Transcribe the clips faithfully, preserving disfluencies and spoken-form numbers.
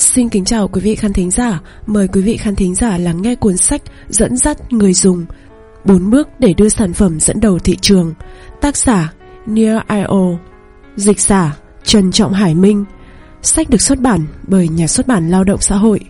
Xin kính chào quý vị khán thính giả. Mời quý vị khán thính giả lắng nghe cuốn sách Dẫn dắt người dùng, bốn bước để đưa sản phẩm dẫn đầu thị trường. Tác giả Neil i ô, dịch giả Trần Trọng Hải Minh. Sách được xuất bản bởi Nhà xuất bản Lao động Xã hội.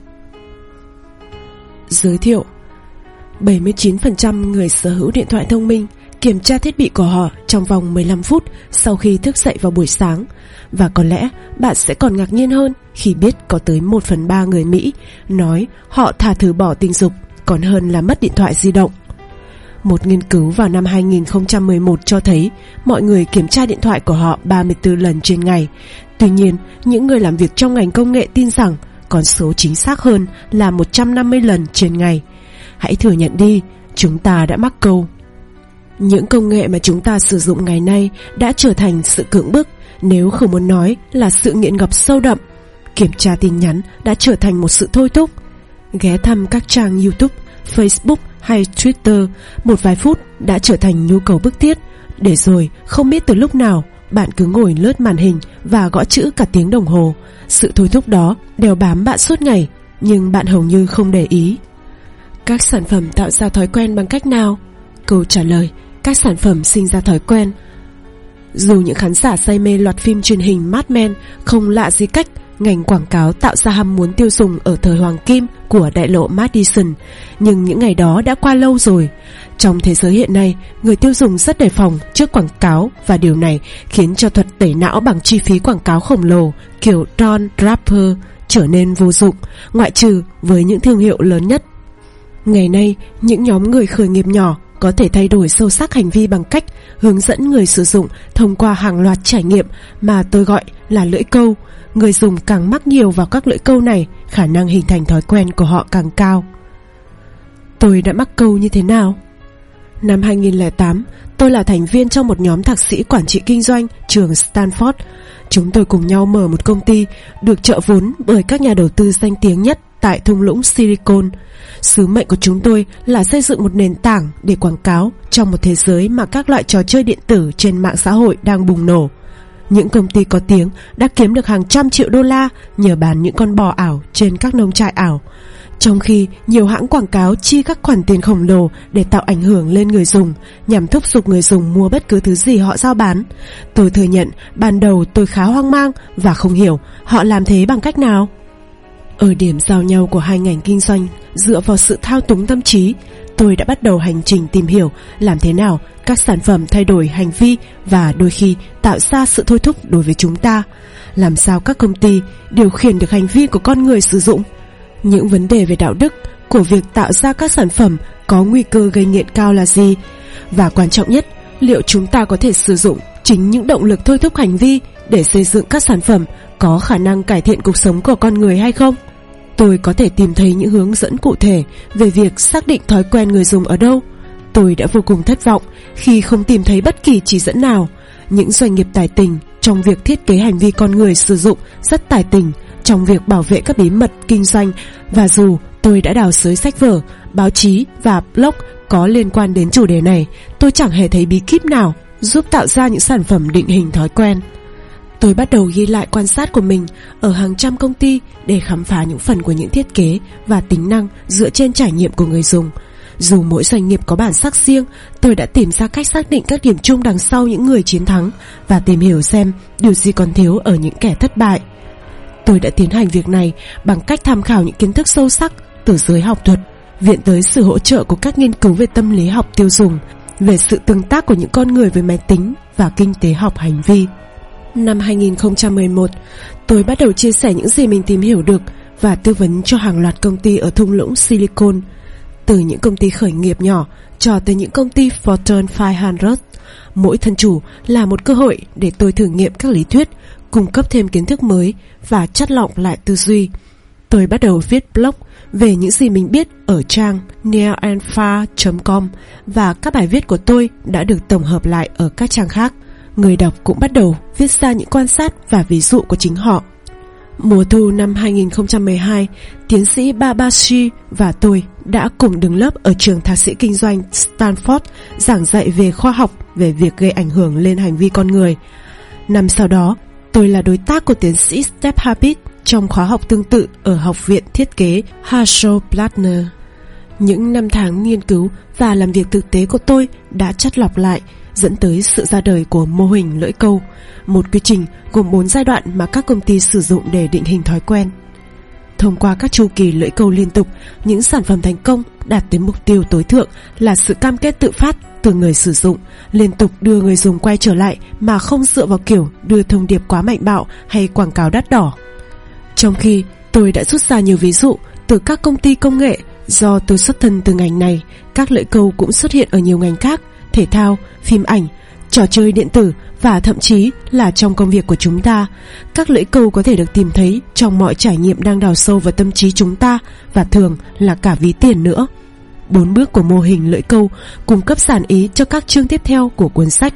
Giới thiệu: bảy mươi chín phần trăm người sở hữu điện thoại thông minh kiểm tra thiết bị của họ trong vòng mười lăm phút sau khi thức dậy vào buổi sáng. Và có lẽ bạn sẽ còn ngạc nhiên hơn khi biết có tới một phần ba người Mỹ nói họ thà từ bỏ tình dục còn hơn là mất điện thoại di động. Một nghiên cứu vào năm hai nghìn không trăm mười một cho thấy mọi người kiểm tra điện thoại của họ ba mươi tư lần trên ngày. Tuy nhiên, những người làm việc trong ngành công nghệ tin rằng con số chính xác hơn là một trăm năm mươi lần trên ngày. Hãy thừa nhận đi, chúng ta đã mắc câu. Những công nghệ mà chúng ta sử dụng ngày nay đã trở thành sự cưỡng bức, nếu không muốn nói là sự nghiện ngập sâu đậm. Kiểm tra tin nhắn đã trở thành một sự thôi thúc. Ghé thăm các trang YouTube, Facebook hay Twitter một vài phút đã trở thành nhu cầu bức thiết. Để rồi không biết từ lúc nào bạn cứ ngồi lướt màn hình và gõ chữ cả tiếng đồng hồ. Sự thôi thúc đó đeo bám bạn suốt ngày, nhưng bạn hầu như không để ý. Các sản phẩm tạo ra thói quen bằng cách nào? Câu trả lời: các sản phẩm sinh ra thói quen. Dù những khán giả say mê loạt phim truyền hình Mad Men không lạ gì cách ngành quảng cáo tạo ra ham muốn tiêu dùng ở thời hoàng kim của đại lộ Madison, nhưng những ngày đó đã qua lâu rồi. Trong thế giới hiện nay, người tiêu dùng rất đề phòng trước quảng cáo, và điều này khiến cho thuật tẩy não bằng chi phí quảng cáo khổng lồ kiểu Don Draper trở nên vô dụng, ngoại trừ với những thương hiệu lớn nhất. Ngày nay, những nhóm người khởi nghiệp nhỏ có thể thay đổi sâu sắc hành vi bằng cách hướng dẫn người sử dụng thông qua hàng loạt trải nghiệm mà tôi gọi là lưỡi câu. Người dùng càng mắc nhiều vào các lưỡi câu này, khả năng hình thành thói quen của họ càng cao. Tôi đã mắc câu như thế nào? Năm hai nghìn lẻ tám, tôi là thành viên trong một nhóm thạc sĩ quản trị kinh doanh trường Stanford. Chúng tôi cùng nhau mở một công ty được trợ vốn bởi các nhà đầu tư danh tiếng nhất tại thung lũng Silicon. Sứ mệnh của chúng tôi là xây dựng một nền tảng để quảng cáo trong một thế giới mà các loại trò chơi điện tử trên mạng xã hội đang bùng nổ. Những công ty có tiếng đã kiếm được hàng trăm triệu đô la nhờ bán những con bò ảo trên các nông trại ảo, trong khi nhiều hãng quảng cáo chi các khoản tiền khổng lồ để tạo ảnh hưởng lên người dùng, nhằm thúc giục người dùng mua bất cứ thứ gì họ rao bán. Tôi thừa nhận ban đầu tôi khá hoang mang và không hiểu họ làm thế bằng cách nào. Ở điểm giao nhau của hai ngành kinh doanh dựa vào sự thao túng tâm trí, tôi đã bắt đầu hành trình tìm hiểu làm thế nào các sản phẩm thay đổi hành vi và đôi khi tạo ra sự thôi thúc đối với chúng ta. Làm sao các công ty điều khiển được hành vi của con người sử dụng? Những vấn đề về đạo đức của việc tạo ra các sản phẩm có nguy cơ gây nghiện cao là gì? Và quan trọng nhất, liệu chúng ta có thể sử dụng chính những động lực thôi thúc hành vi để xây dựng các sản phẩm có khả năng cải thiện cuộc sống của con người hay không? Tôi có thể tìm thấy những hướng dẫn cụ thể về việc xác định thói quen người dùng ở đâu. Tôi đã vô cùng thất vọng khi không tìm thấy bất kỳ chỉ dẫn nào. Những doanh nghiệp tài tình trong việc thiết kế hành vi con người sử dụng rất tài tình trong việc bảo vệ các bí mật kinh doanh, và dù tôi đã đào xới sách vở, báo chí và blog có liên quan đến chủ đề này, tôi chẳng hề thấy bí kíp nào giúp tạo ra những sản phẩm định hình thói quen. Tôi bắt đầu ghi lại quan sát của mình ở hàng trăm công ty để khám phá những phần của những thiết kế và tính năng dựa trên trải nghiệm của người dùng. Dù mỗi doanh nghiệp có bản sắc riêng, tôi đã tìm ra cách xác định các điểm chung đằng sau những người chiến thắng và tìm hiểu xem điều gì còn thiếu ở những kẻ thất bại. Tôi đã tiến hành việc này bằng cách tham khảo những kiến thức sâu sắc từ giới học thuật, viện tới sự hỗ trợ của các nghiên cứu về tâm lý học tiêu dùng, về sự tương tác của những con người với máy tính và kinh tế học hành vi. Năm hai nghìn không trăm mười một, tôi bắt đầu chia sẻ những gì mình tìm hiểu được và tư vấn cho hàng loạt công ty ở thung lũng Silicon, từ những công ty khởi nghiệp nhỏ cho tới những công ty Fortune năm trăm. Mỗi thân chủ là một cơ hội để tôi thử nghiệm các lý thuyết, cung cấp thêm kiến thức mới và chắt lọc lại tư duy. Tôi bắt đầu viết blog về những gì mình biết ở trang neil and far chấm com, và các bài viết của tôi đã được tổng hợp lại ở các trang khác. Người đọc cũng bắt đầu viết ra những quan sát và ví dụ của chính họ. Mùa thu năm hai nghìn không trăm mười hai, tiến sĩ Babashi và tôi đã cùng đứng lớp ở trường thạc sĩ kinh doanh Stanford giảng dạy về khoa học về việc gây ảnh hưởng lên hành vi con người. Năm sau đó, tôi là đối tác của tiến sĩ Steph Habit trong khóa học tương tự ở Học viện Thiết kế Hasselblattner. Những năm tháng nghiên cứu và làm việc thực tế của tôi đã chắt lọc lại, dẫn tới sự ra đời của mô hình lưỡi câu, một quy trình gồm bốn giai đoạn mà các công ty sử dụng để định hình thói quen. Thông qua các chu kỳ lưỡi câu liên tục, những sản phẩm thành công đạt tới mục tiêu tối thượng là sự cam kết tự phát từ người sử dụng, liên tục đưa người dùng quay trở lại mà không dựa vào kiểu đưa thông điệp quá mạnh bạo hay quảng cáo đắt đỏ. Trong khi tôi đã rút ra nhiều ví dụ từ các công ty công nghệ, do tôi xuất thân từ ngành này, các lưỡi câu cũng xuất hiện ở nhiều ngành khác: thể thao, phim ảnh, trò chơi điện tử và thậm chí là trong công việc của chúng ta. Các lưỡi câu có thể được tìm thấy trong mọi trải nghiệm đang đào sâu vào tâm trí chúng ta, và thường là cả ví tiền nữa. Bốn bước của mô hình lưỡi câu cung cấp dàn ý cho các chương tiếp theo của cuốn sách.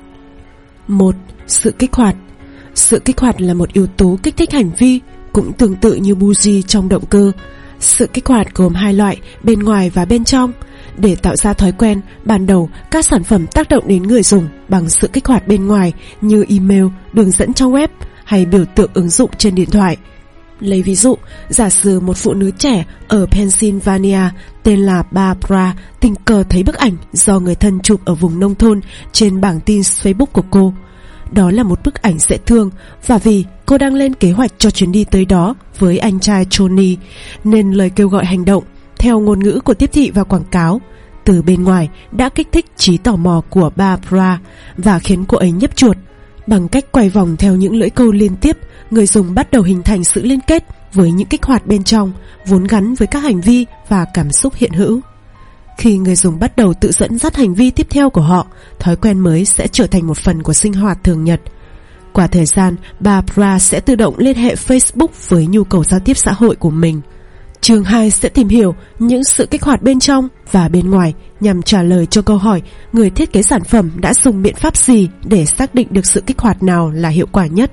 Một. Sự kích hoạt. Sự kích hoạt là một yếu tố kích thích hành vi, cũng tương tự như buji trong động cơ. Sự kích hoạt gồm hai loại, bên ngoài và bên trong. Để tạo ra thói quen, ban đầu các sản phẩm tác động đến người dùng bằng sự kích hoạt bên ngoài như email, đường dẫn trong web hay biểu tượng ứng dụng trên điện thoại. Lấy ví dụ, giả sử một phụ nữ trẻ ở Pennsylvania tên là Barbara tình cờ thấy bức ảnh do người thân chụp ở vùng nông thôn trên bảng tin Facebook của cô. Đó là một bức ảnh dễ thương, và vì cô đang lên kế hoạch cho chuyến đi tới đó với anh trai Tony, nên lời kêu gọi hành động theo ngôn ngữ của tiếp thị và quảng cáo từ bên ngoài đã kích thích trí tò mò của Barbara và khiến cô ấy nhấp chuột. Bằng cách quay vòng theo những lưỡi câu liên tiếp, người dùng bắt đầu hình thành sự liên kết với những kích hoạt bên trong, vốn gắn với các hành vi và cảm xúc hiện hữu. Khi người dùng bắt đầu tự dẫn dắt hành vi tiếp theo của họ, thói quen mới sẽ trở thành một phần của sinh hoạt thường nhật. Qua thời gian, Barbara sẽ tự động liên hệ Facebook với nhu cầu giao tiếp xã hội của mình. Chương hai sẽ tìm hiểu những sự kích hoạt bên trong và bên ngoài nhằm trả lời cho câu hỏi người thiết kế sản phẩm đã dùng biện pháp gì để xác định được sự kích hoạt nào là hiệu quả nhất.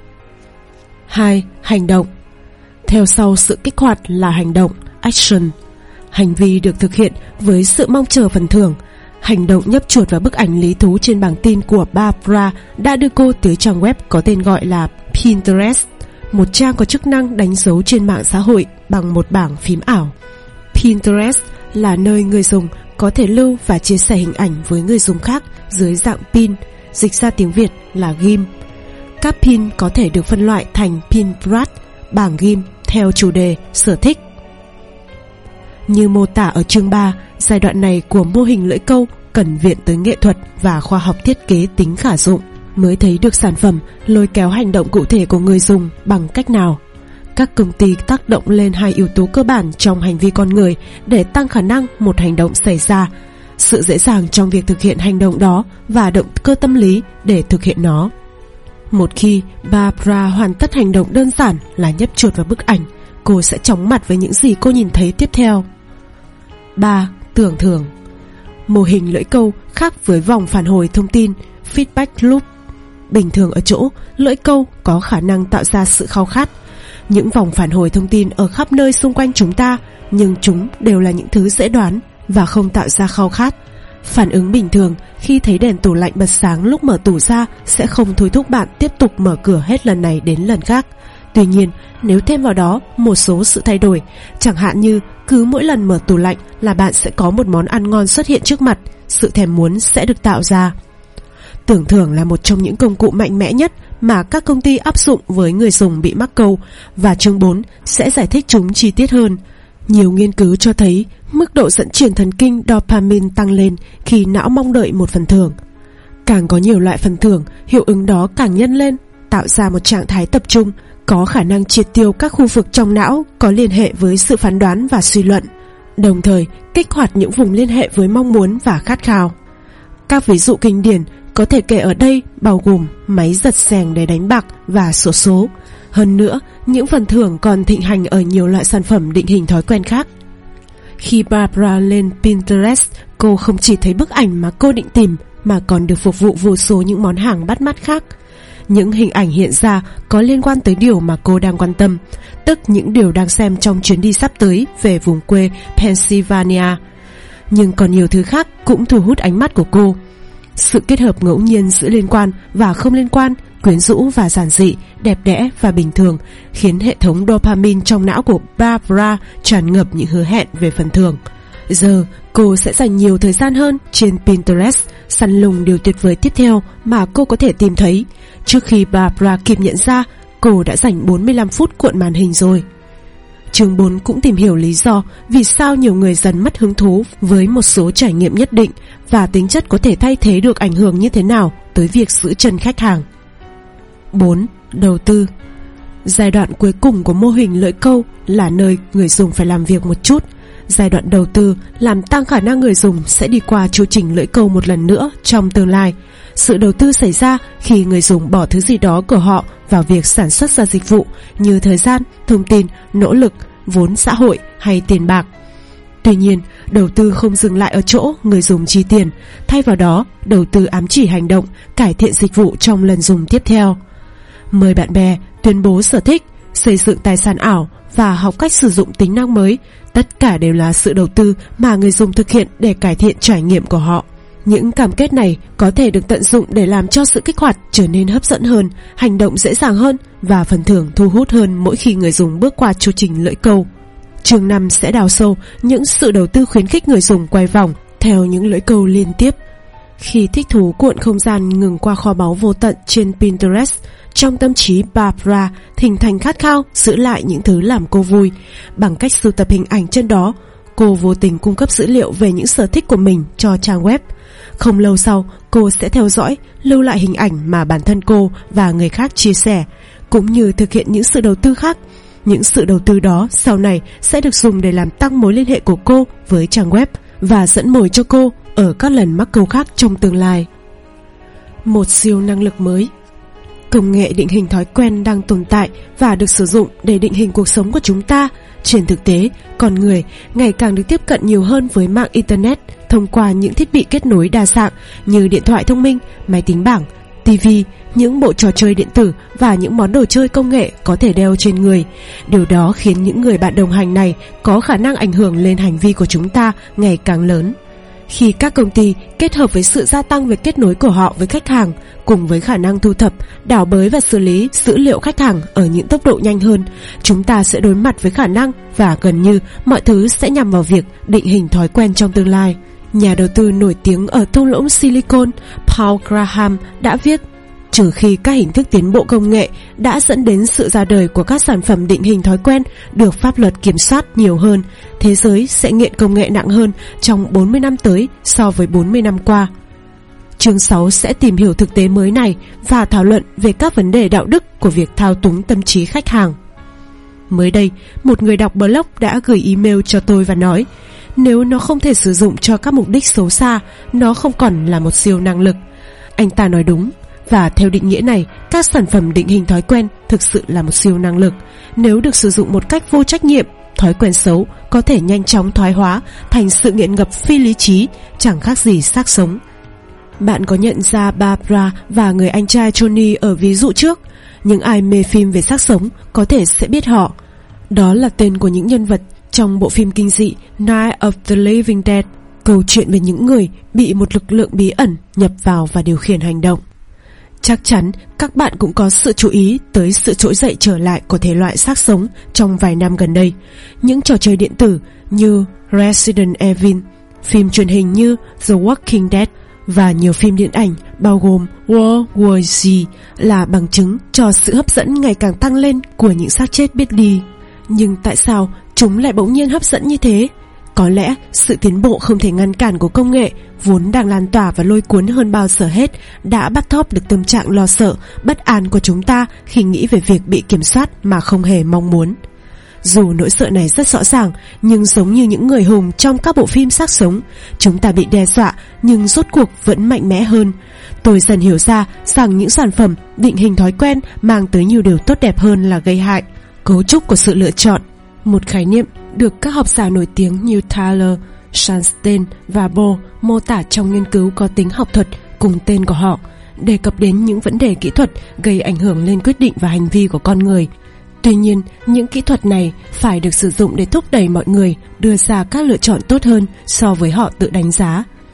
Hai. Hành động. Theo sau sự kích hoạt là hành động, action. Hành vi được thực hiện với sự mong chờ phần thưởng. Hành động nhấp chuột vào bức ảnh lý thú trên bảng tin của Barbara đã đưa cô tới trang web có tên gọi là Pinterest, một trang có chức năng đánh dấu trên mạng xã hội bằng một bảng phím ảo. Pinterest là nơi người dùng có thể lưu và chia sẻ hình ảnh với người dùng khác dưới dạng pin, dịch ra tiếng Việt là ghim. Các pin có thể được phân loại thành pin brush, bảng ghim theo chủ đề, sở thích. Như mô tả ở chương ba, giai đoạn này của mô hình lưỡi câu cần viện tới nghệ thuật và khoa học thiết kế tính khả dụng mới thấy được sản phẩm lôi kéo hành động cụ thể của người dùng bằng cách nào. Các công ty tác động lên hai yếu tố cơ bản trong hành vi con người để tăng khả năng một hành động xảy ra: sự dễ dàng trong việc thực hiện hành động đó và động cơ tâm lý để thực hiện nó. Một khi Barbara hoàn tất hành động đơn giản là nhấp chuột vào bức ảnh, cô sẽ chóng mặt với những gì cô nhìn thấy tiếp theo. Ba. Tưởng thưởng. Mô hình lưỡi câu khác với vòng phản hồi thông tin, feedback loop. Bình thường ở chỗ, lưỡi câu có khả năng tạo ra sự khao khát. Những vòng phản hồi thông tin ở khắp nơi xung quanh chúng ta, nhưng chúng đều là những thứ dễ đoán và không tạo ra khao khát. Phản ứng bình thường khi thấy đèn tủ lạnh bật sáng lúc mở tủ ra sẽ không thôi thúc bạn tiếp tục mở cửa hết lần này đến lần khác. Tuy nhiên, nếu thêm vào đó một số sự thay đổi, chẳng hạn như cứ mỗi lần mở tủ lạnh là bạn sẽ có một món ăn ngon xuất hiện trước mặt, sự thèm muốn sẽ được tạo ra. Tưởng thưởng là một trong những công cụ mạnh mẽ nhất mà các công ty áp dụng với người dùng bị mắc câu, và chương bốn sẽ giải thích chúng chi tiết hơn. Nhiều nghiên cứu cho thấy mức độ dẫn truyền thần kinh dopamine tăng lên khi não mong đợi một phần thưởng. Càng có nhiều loại phần thưởng, hiệu ứng đó càng nhân lên, tạo ra một trạng thái tập trung, có khả năng triệt tiêu các khu vực trong não có liên hệ với sự phán đoán và suy luận, đồng thời kích hoạt những vùng liên hệ với mong muốn và khát khao. Các ví dụ kinh điển có thể kể ở đây bao gồm máy giật xèng để đánh bạc và xổ số. Hơn nữa, những phần thưởng còn thịnh hành ở nhiều loại sản phẩm định hình thói quen khác. Khi Barbara lên Pinterest, cô không chỉ thấy bức ảnh mà cô định tìm, mà còn được phục vụ vô số những món hàng bắt mắt khác. Những hình ảnh hiện ra có liên quan tới điều mà cô đang quan tâm, tức những điều đang xem trong chuyến đi sắp tới về vùng quê Pennsylvania. Nhưng còn nhiều thứ khác cũng thu hút ánh mắt của cô. Sự kết hợp ngẫu nhiên giữa liên quan và không liên quan quyến rũ và giản dị, đẹp đẽ và bình thường, khiến hệ thống dopamine trong não của Barbara tràn ngập những hứa hẹn về phần thưởng. Giờ cô sẽ dành nhiều thời gian hơn trên Pinterest săn lùng điều tuyệt vời tiếp theo mà cô có thể tìm thấy. Trước khi Barbara kịp nhận ra, cô đã dành bốn mươi lăm phút cuộn màn hình rồi. Chương bốn cũng tìm hiểu lý do vì sao nhiều người dần mất hứng thú với một số trải nghiệm nhất định và tính chất có thể thay thế được ảnh hưởng như thế nào tới việc giữ chân khách hàng. bốn. Đầu tư. Giai đoạn cuối cùng của mô hình lưỡi câu là nơi người dùng phải làm việc một chút. Giai đoạn đầu tư làm tăng khả năng người dùng sẽ đi qua chu trình lưỡi câu một lần nữa trong tương lai. Sự đầu tư xảy ra khi người dùng bỏ thứ gì đó của họ vào việc sản xuất ra dịch vụ như thời gian, thông tin, nỗ lực, vốn xã hội hay tiền bạc. Tuy nhiên, đầu tư không dừng lại ở chỗ người dùng chi tiền. Thay vào đó, đầu tư ám chỉ hành động, cải thiện dịch vụ trong lần dùng tiếp theo. Mời bạn bè, tuyên bố sở thích, xây dựng tài sản ảo và học cách sử dụng tính năng mới. Tất cả đều là sự đầu tư mà người dùng thực hiện để cải thiện trải nghiệm của họ. Những cam kết này có thể được tận dụng để làm cho sự kích hoạt trở nên hấp dẫn hơn, hành động dễ dàng hơn và phần thưởng thu hút hơn mỗi khi người dùng bước qua chu trình lưỡi câu. Chương năm sẽ đào sâu những sự đầu tư khuyến khích người dùng quay vòng theo những lưỡi câu liên tiếp. Khi thích thú cuộn không gian ngừng qua kho báu vô tận trên Pinterest, trong tâm trí Barbara hình thành khát khao giữ lại những thứ làm cô vui. Bằng cách sưu tập hình ảnh trên đó, cô vô tình cung cấp dữ liệu về những sở thích của mình cho trang web. Không lâu sau, cô sẽ theo dõi, lưu lại hình ảnh mà bản thân cô và người khác chia sẻ, cũng như thực hiện những sự đầu tư khác. Những sự đầu tư đó sau này sẽ được dùng để làm tăng mối liên hệ của cô với trang web và dẫn mồi cho cô ở các lần mắc câu khác trong tương lai. Một siêu năng lực mới. Công nghệ định hình thói quen đang tồn tại và được sử dụng để định hình cuộc sống của chúng ta. Trên thực tế, con người ngày càng được tiếp cận nhiều hơn với mạng Internet thông qua những thiết bị kết nối đa dạng như điện thoại thông minh, máy tính bảng, ti vi, những bộ trò chơi điện tử và những món đồ chơi công nghệ có thể đeo trên người. Điều đó khiến những người bạn đồng hành này có khả năng ảnh hưởng lên hành vi của chúng ta ngày càng lớn. Khi các công ty kết hợp với sự gia tăng về kết nối của họ với khách hàng, cùng với khả năng thu thập, đảo bới và xử lý dữ liệu khách hàng ở những tốc độ nhanh hơn, chúng ta sẽ đối mặt với khả năng và gần như mọi thứ sẽ nhằm vào việc định hình thói quen trong tương lai. Nhà đầu tư nổi tiếng ở thung lũng Silicon, Paul Graham đã viết: trừ khi các hình thức tiến bộ công nghệ đã dẫn đến sự ra đời của các sản phẩm định hình thói quen được pháp luật kiểm soát nhiều hơn, thế giới sẽ nghiện công nghệ nặng hơn trong bốn mươi năm tới so với bốn mươi năm qua. Chương sáu sẽ tìm hiểu thực tế mới này và thảo luận về các vấn đề đạo đức của việc thao túng tâm trí khách hàng. Mới đây, một người đọc blog đã gửi email cho tôi và nói, nếu nó không thể sử dụng cho các mục đích xấu xa, nó không còn là một siêu năng lực. Anh ta nói đúng. Và theo định nghĩa này, các sản phẩm định hình thói quen thực sự là một siêu năng lực. Nếu được sử dụng một cách vô trách nhiệm, thói quen xấu có thể nhanh chóng thoái hóa thành sự nghiện ngập phi lý trí, chẳng khác gì xác sống. Bạn có nhận ra Barbara và người anh trai Johnny ở ví dụ trước? Những ai mê phim về xác sống có thể sẽ biết họ. Đó là tên của những nhân vật trong bộ phim kinh dị Night of the Living Dead, câu chuyện về những người bị một lực lượng bí ẩn nhập vào và điều khiển hành động. Chắc chắn các bạn cũng có sự chú ý tới sự trỗi dậy trở lại của thể loại xác sống trong vài năm gần đây. Những trò chơi điện tử như Resident Evil, phim truyền hình như The Walking Dead và nhiều phim điện ảnh bao gồm World War Z là bằng chứng cho sự hấp dẫn ngày càng tăng lên của những xác chết biết đi. Nhưng tại sao chúng lại bỗng nhiên hấp dẫn như thế? Có lẽ sự tiến bộ không thể ngăn cản của công nghệ vốn đang lan tỏa và lôi cuốn hơn bao giờ hết đã bắt thóp được tâm trạng lo sợ, bất an của chúng ta khi nghĩ về việc bị kiểm soát mà không hề mong muốn. Dù nỗi sợ này rất rõ ràng, nhưng giống như những người hùng trong các bộ phim xác sống, chúng ta bị đe dọa nhưng rốt cuộc vẫn mạnh mẽ hơn. Tôi dần hiểu ra rằng những sản phẩm định hình thói quen mang tới nhiều điều tốt đẹp hơn là gây hại. Cấu trúc của sự lựa chọn, một khái niệm được các học giả nổi tiếng như Tyler, Sunstein và Bo mô tả trong nghiên cứu có tính học thuật cùng tên của họ, đề cập đến những vấn đề kỹ thuật gây ảnh hưởng lên quyết định và hành vi của con người. Tuy nhiên, những kỹ thuật này phải được sử dụng để thúc đẩy mọi người đưa ra các lựa chọn tốt hơn so với họ tự đánh giá.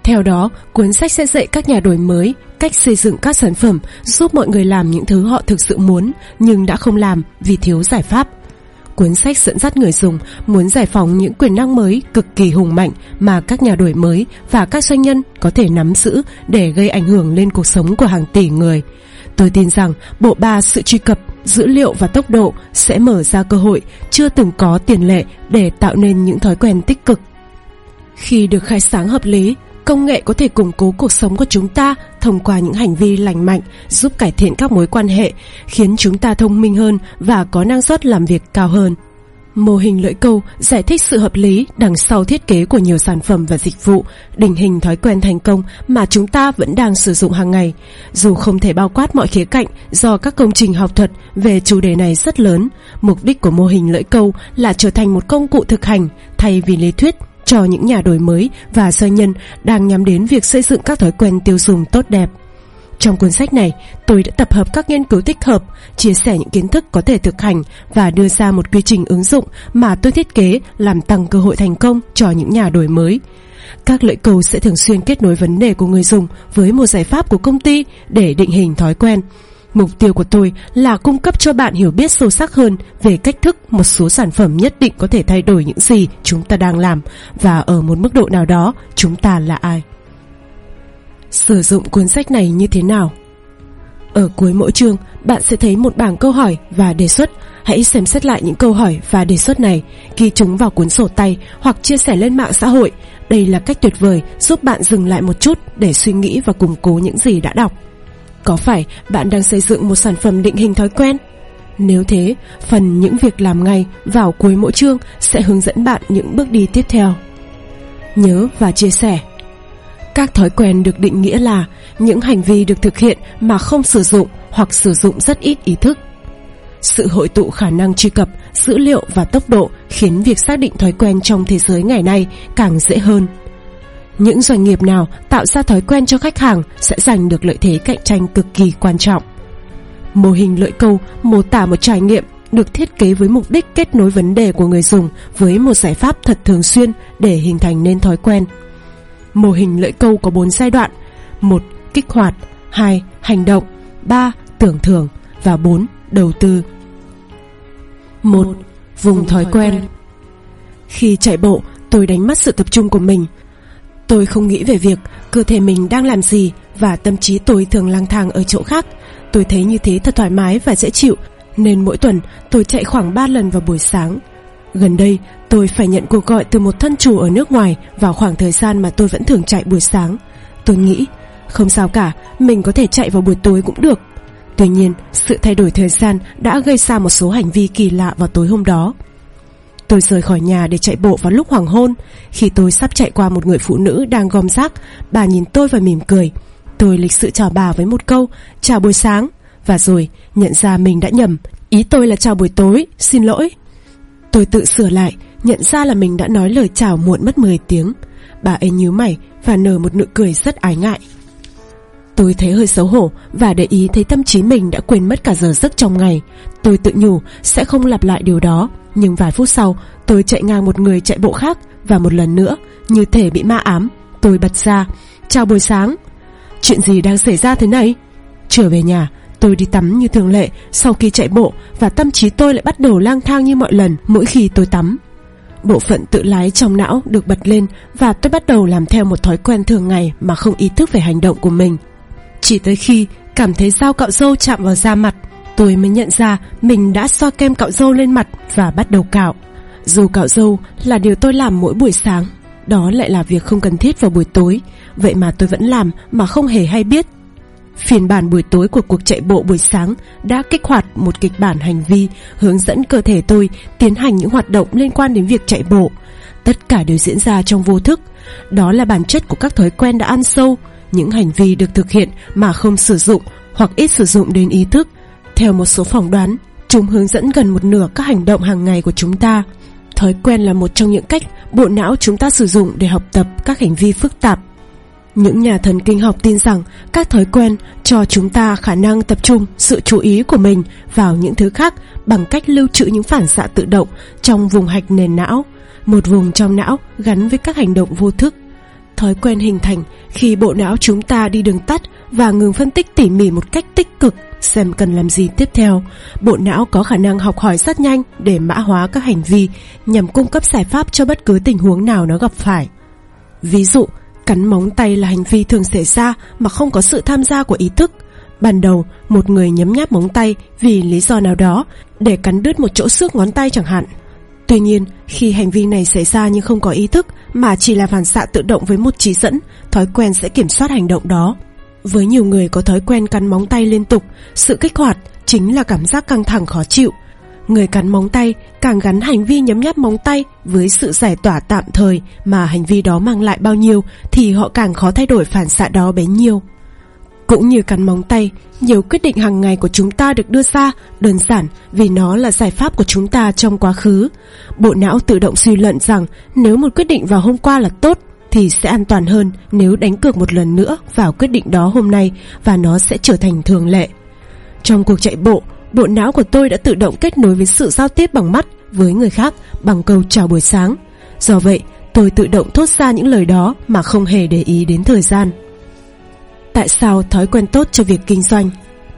Theo đó, cuốn sách sẽ dạy các nhà đổi mới cách xây dựng các sản phẩm, giúp mọi người làm những thứ họ thực sự muốn nhưng đã không làm vì thiếu giải pháp. Cuốn sách dẫn dắt người dùng muốn giải phóng những quyền năng mới cực kỳ hùng mạnh mà các nhà đổi mới và các doanh nhân có thể nắm giữ để gây ảnh hưởng lên cuộc sống của hàng tỷ người. Tôi tin rằng bộ ba sự truy cập, dữ liệu và tốc độ sẽ mở ra cơ hội chưa từng có tiền lệ để tạo nên những thói quen tích cực. Khi được khai sáng hợp lý, công nghệ có thể củng cố cuộc sống của chúng ta thông qua những hành vi lành mạnh, giúp cải thiện các mối quan hệ, khiến chúng ta thông minh hơn và có năng suất làm việc cao hơn. Mô hình lưỡi câu giải thích sự hợp lý đằng sau thiết kế của nhiều sản phẩm và dịch vụ, định hình thói quen thành công mà chúng ta vẫn đang sử dụng hàng ngày. Dù không thể bao quát mọi khía cạnh do các công trình học thuật về chủ đề này rất lớn, mục đích của mô hình lưỡi câu là trở thành một công cụ thực hành thay vì lý thuyết cho những nhà đổi mới và doanh nhân đang nhắm đến việc xây dựng các thói quen tiêu dùng tốt đẹp. Trong cuốn sách này, tôi đã tập hợp các nghiên cứu tích hợp, chia sẻ những kiến thức có thể thực hành và đưa ra một quy trình ứng dụng mà tôi thiết kế làm tăng cơ hội thành công cho những nhà đổi mới. Các lưỡi câu sẽ thường xuyên kết nối vấn đề của người dùng với một giải pháp của công ty để định hình thói quen. Mục tiêu của tôi là cung cấp cho bạn hiểu biết sâu sắc hơn về cách thức một số sản phẩm nhất định có thể thay đổi những gì chúng ta đang làm và ở một mức độ nào đó chúng ta là ai. Sử dụng cuốn sách này như thế nào? Ở cuối mỗi chương, bạn sẽ thấy một bảng câu hỏi và đề xuất. Hãy xem xét lại những câu hỏi và đề xuất này, ghi chúng vào cuốn sổ tay hoặc chia sẻ lên mạng xã hội. Đây là cách tuyệt vời giúp bạn dừng lại một chút để suy nghĩ và củng cố những gì đã đọc. Có phải bạn đang xây dựng một sản phẩm định hình thói quen? Nếu thế, phần những việc làm ngay vào cuối mỗi chương sẽ hướng dẫn bạn những bước đi tiếp theo. Nhớ và chia sẻ. Các thói quen được định nghĩa là những hành vi được thực hiện mà không sử dụng hoặc sử dụng rất ít ý thức. Sự hội tụ khả năng truy cập, dữ liệu và tốc độ khiến việc xác định thói quen trong thế giới ngày nay càng dễ hơn. Những doanh nghiệp nào tạo ra thói quen cho khách hàng sẽ giành được lợi thế cạnh tranh cực kỳ quan trọng. Mô hình lưỡi câu mô tả một trải nghiệm được thiết kế với mục đích kết nối vấn đề của người dùng với một giải pháp thật thường xuyên để hình thành nên thói quen. Mô hình lưỡi câu có bốn giai đoạn: một. Kích hoạt, hai. Hành động, ba. Tưởng thưởng và bốn. Đầu tư. một. Vùng thói quen. Khi chạy bộ, tôi đánh mất sự tập trung của mình. Tôi không nghĩ về việc cơ thể mình đang làm gì và tâm trí tôi thường lang thang ở chỗ khác. Tôi thấy như thế thật thoải mái và dễ chịu, nên mỗi tuần tôi chạy khoảng ba lần vào buổi sáng. Gần đây, tôi phải nhận cuộc gọi từ một thân chủ ở nước ngoài vào khoảng thời gian mà tôi vẫn thường chạy buổi sáng. Tôi nghĩ, không sao cả, mình có thể chạy vào buổi tối cũng được. Tuy nhiên, sự thay đổi thời gian đã gây ra một số hành vi kỳ lạ vào tối hôm đó. Tôi rời khỏi nhà để chạy bộ vào lúc hoàng hôn. Khi tôi sắp chạy qua một người phụ nữ đang gom rác, bà nhìn tôi và mỉm cười. Tôi lịch sự chào bà với một câu chào buổi sáng, và rồi nhận ra mình đã nhầm. Ý tôi là chào buổi tối, xin lỗi. Tôi tự sửa lại, nhận ra là mình đã nói lời chào muộn mất mười tiếng. Bà ấy nhíu mày và nở một nụ cười rất ái ngại. Tôi thấy hơi xấu hổ và để ý thấy tâm trí mình đã quên mất cả giờ giấc trong ngày. Tôi tự nhủ sẽ không lặp lại điều đó. Nhưng vài phút sau, tôi chạy ngang một người chạy bộ khác, và một lần nữa, như thể bị ma ám, tôi bật ra chào buổi sáng. Chuyện gì đang xảy ra thế này? Trở về nhà, tôi đi tắm như thường lệ sau khi chạy bộ, và tâm trí tôi lại bắt đầu lang thang như mọi lần mỗi khi tôi tắm. Bộ phận tự lái trong não được bật lên, và tôi bắt đầu làm theo một thói quen thường ngày mà không ý thức về hành động của mình. Chỉ tới khi cảm thấy dao cạo râu chạm vào da mặt, tôi mới nhận ra mình đã xoa kem cạo râu lên mặt và bắt đầu cạo. Dù cạo râu là điều tôi làm mỗi buổi sáng, đó lại là việc không cần thiết vào buổi tối. Vậy mà tôi vẫn làm mà không hề hay biết. Phiên bản buổi tối của cuộc chạy bộ buổi sáng đã kích hoạt một kịch bản hành vi hướng dẫn cơ thể tôi tiến hành những hoạt động liên quan đến việc chạy bộ. Tất cả đều diễn ra trong vô thức. Đó là bản chất của các thói quen đã ăn sâu. Những hành vi được thực hiện mà không sử dụng hoặc ít sử dụng đến ý thức. Theo một số phỏng đoán, chúng hướng dẫn gần một nửa các hành động hàng ngày của chúng ta. Thói quen là một trong những cách bộ não chúng ta sử dụng để học tập các hành vi phức tạp. Những nhà thần kinh học tin rằng các thói quen cho chúng ta khả năng tập trung sự chú ý của mình vào những thứ khác bằng cách lưu trữ những phản xạ tự động trong vùng hạch nền não, một vùng trong não gắn với các hành động vô thức. Thói quen hình thành khi bộ não chúng ta đi đường tắt và ngừng phân tích tỉ mỉ một cách tích cực xem cần làm gì tiếp theo. Bộ não có khả năng học hỏi rất nhanh để mã hóa các hành vi nhằm cung cấp giải pháp cho bất cứ tình huống nào nó gặp phải. Ví dụ, cắn móng tay là hành vi thường xảy ra mà không có sự tham gia của ý thức. Ban đầu, một người nhấm nháp móng tay vì lý do nào đó để cắn đứt một chỗ xước ngón tay chẳng hạn. Tuy nhiên, khi hành vi này xảy ra nhưng không có ý thức mà chỉ là phản xạ tự động với một chỉ dẫn, thói quen sẽ kiểm soát hành động đó. Với nhiều người có thói quen cắn móng tay liên tục, sự kích hoạt chính là cảm giác căng thẳng khó chịu. Người cắn móng tay càng gắn hành vi nhấm nháp móng tay với sự giải tỏa tạm thời mà hành vi đó mang lại bao nhiêu thì họ càng khó thay đổi phản xạ đó bấy nhiêu. Cũng như cắn móng tay, nhiều quyết định hàng ngày của chúng ta được đưa ra đơn giản vì nó là giải pháp của chúng ta trong quá khứ. Bộ não tự động suy luận rằng nếu một quyết định vào hôm qua là tốt thì sẽ an toàn hơn nếu đánh cược một lần nữa vào quyết định đó hôm nay, và nó sẽ trở thành thường lệ. Trong cuộc chạy bộ, bộ não của tôi đã tự động kết nối với sự giao tiếp bằng mắt với người khác bằng câu chào buổi sáng. Do vậy, tôi tự động thốt ra những lời đó mà không hề để ý đến thời gian. Tại sao thói quen tốt cho việc kinh doanh?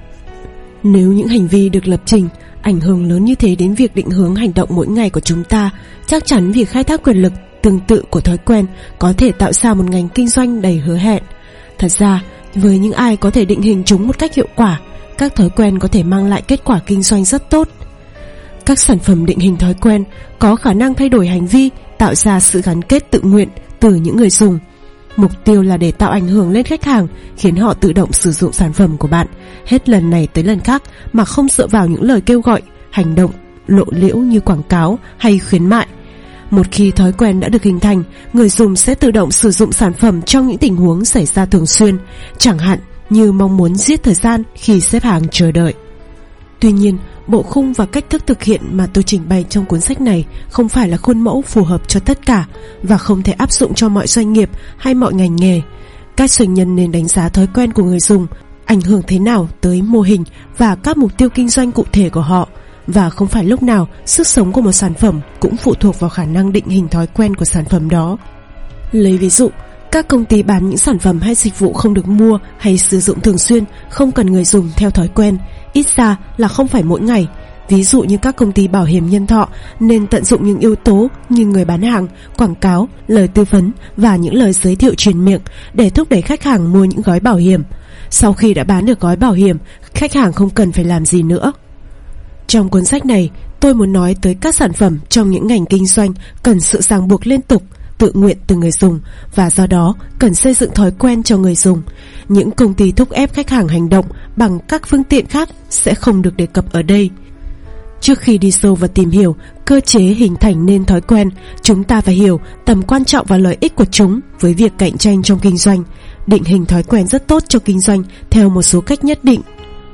Nếu những hành vi được lập trình ảnh hưởng lớn như thế đến việc định hướng hành động mỗi ngày của chúng ta, chắc chắn việc khai thác quyền lực tương tự của thói quen có thể tạo ra một ngành kinh doanh đầy hứa hẹn. Thật ra, với những ai có thể định hình chúng một cách hiệu quả, các thói quen có thể mang lại kết quả kinh doanh rất tốt. Các sản phẩm định hình thói quen có khả năng thay đổi hành vi, tạo ra sự gắn kết tự nguyện từ những người dùng. Mục tiêu là để tạo ảnh hưởng lên khách hàng, khiến họ tự động sử dụng sản phẩm của bạn hết lần này tới lần khác mà không dựa vào những lời kêu gọi, hành động lộ liễu như quảng cáo hay khuyến mại. Một khi thói quen đã được hình thành, người dùng sẽ tự động sử dụng sản phẩm trong những tình huống xảy ra thường xuyên, chẳng hạn như mong muốn giết thời gian khi xếp hàng chờ đợi. Tuy nhiên, bộ khung và cách thức thực hiện mà tôi trình bày trong cuốn sách này không phải là khuôn mẫu phù hợp cho tất cả và không thể áp dụng cho mọi doanh nghiệp hay mọi ngành nghề. Các doanh nhân nên đánh giá thói quen của người dùng ảnh hưởng thế nào tới mô hình và các mục tiêu kinh doanh cụ thể của họ, và không phải lúc nào sức sống của một sản phẩm cũng phụ thuộc vào khả năng định hình thói quen của sản phẩm đó. Lấy ví dụ, các công ty bán những sản phẩm hay dịch vụ không được mua hay sử dụng thường xuyên không cần người dùng theo thói quen, ít ra là không phải mỗi ngày. Ví dụ như các công ty bảo hiểm nhân thọ nên tận dụng những yếu tố như người bán hàng, quảng cáo, lời tư vấn và những lời giới thiệu truyền miệng để thúc đẩy khách hàng mua những gói bảo hiểm. Sau khi đã bán được gói bảo hiểm, khách hàng không cần phải làm gì nữa. Trong cuốn sách này, tôi muốn nói tới các sản phẩm trong những ngành kinh doanh cần sự ràng buộc liên tục, tự nguyện từ người dùng, và do đó cần xây dựng thói quen cho người dùng. Những công ty thúc ép khách hàng hành động bằng các phương tiện khác sẽ không được đề cập ở đây. Trước khi đi sâu vào tìm hiểu cơ chế hình thành nên thói quen, chúng ta phải hiểu tầm quan trọng và lợi ích của chúng với việc cạnh tranh trong kinh doanh. Định hình thói quen rất tốt cho kinh doanh theo một số cách nhất định.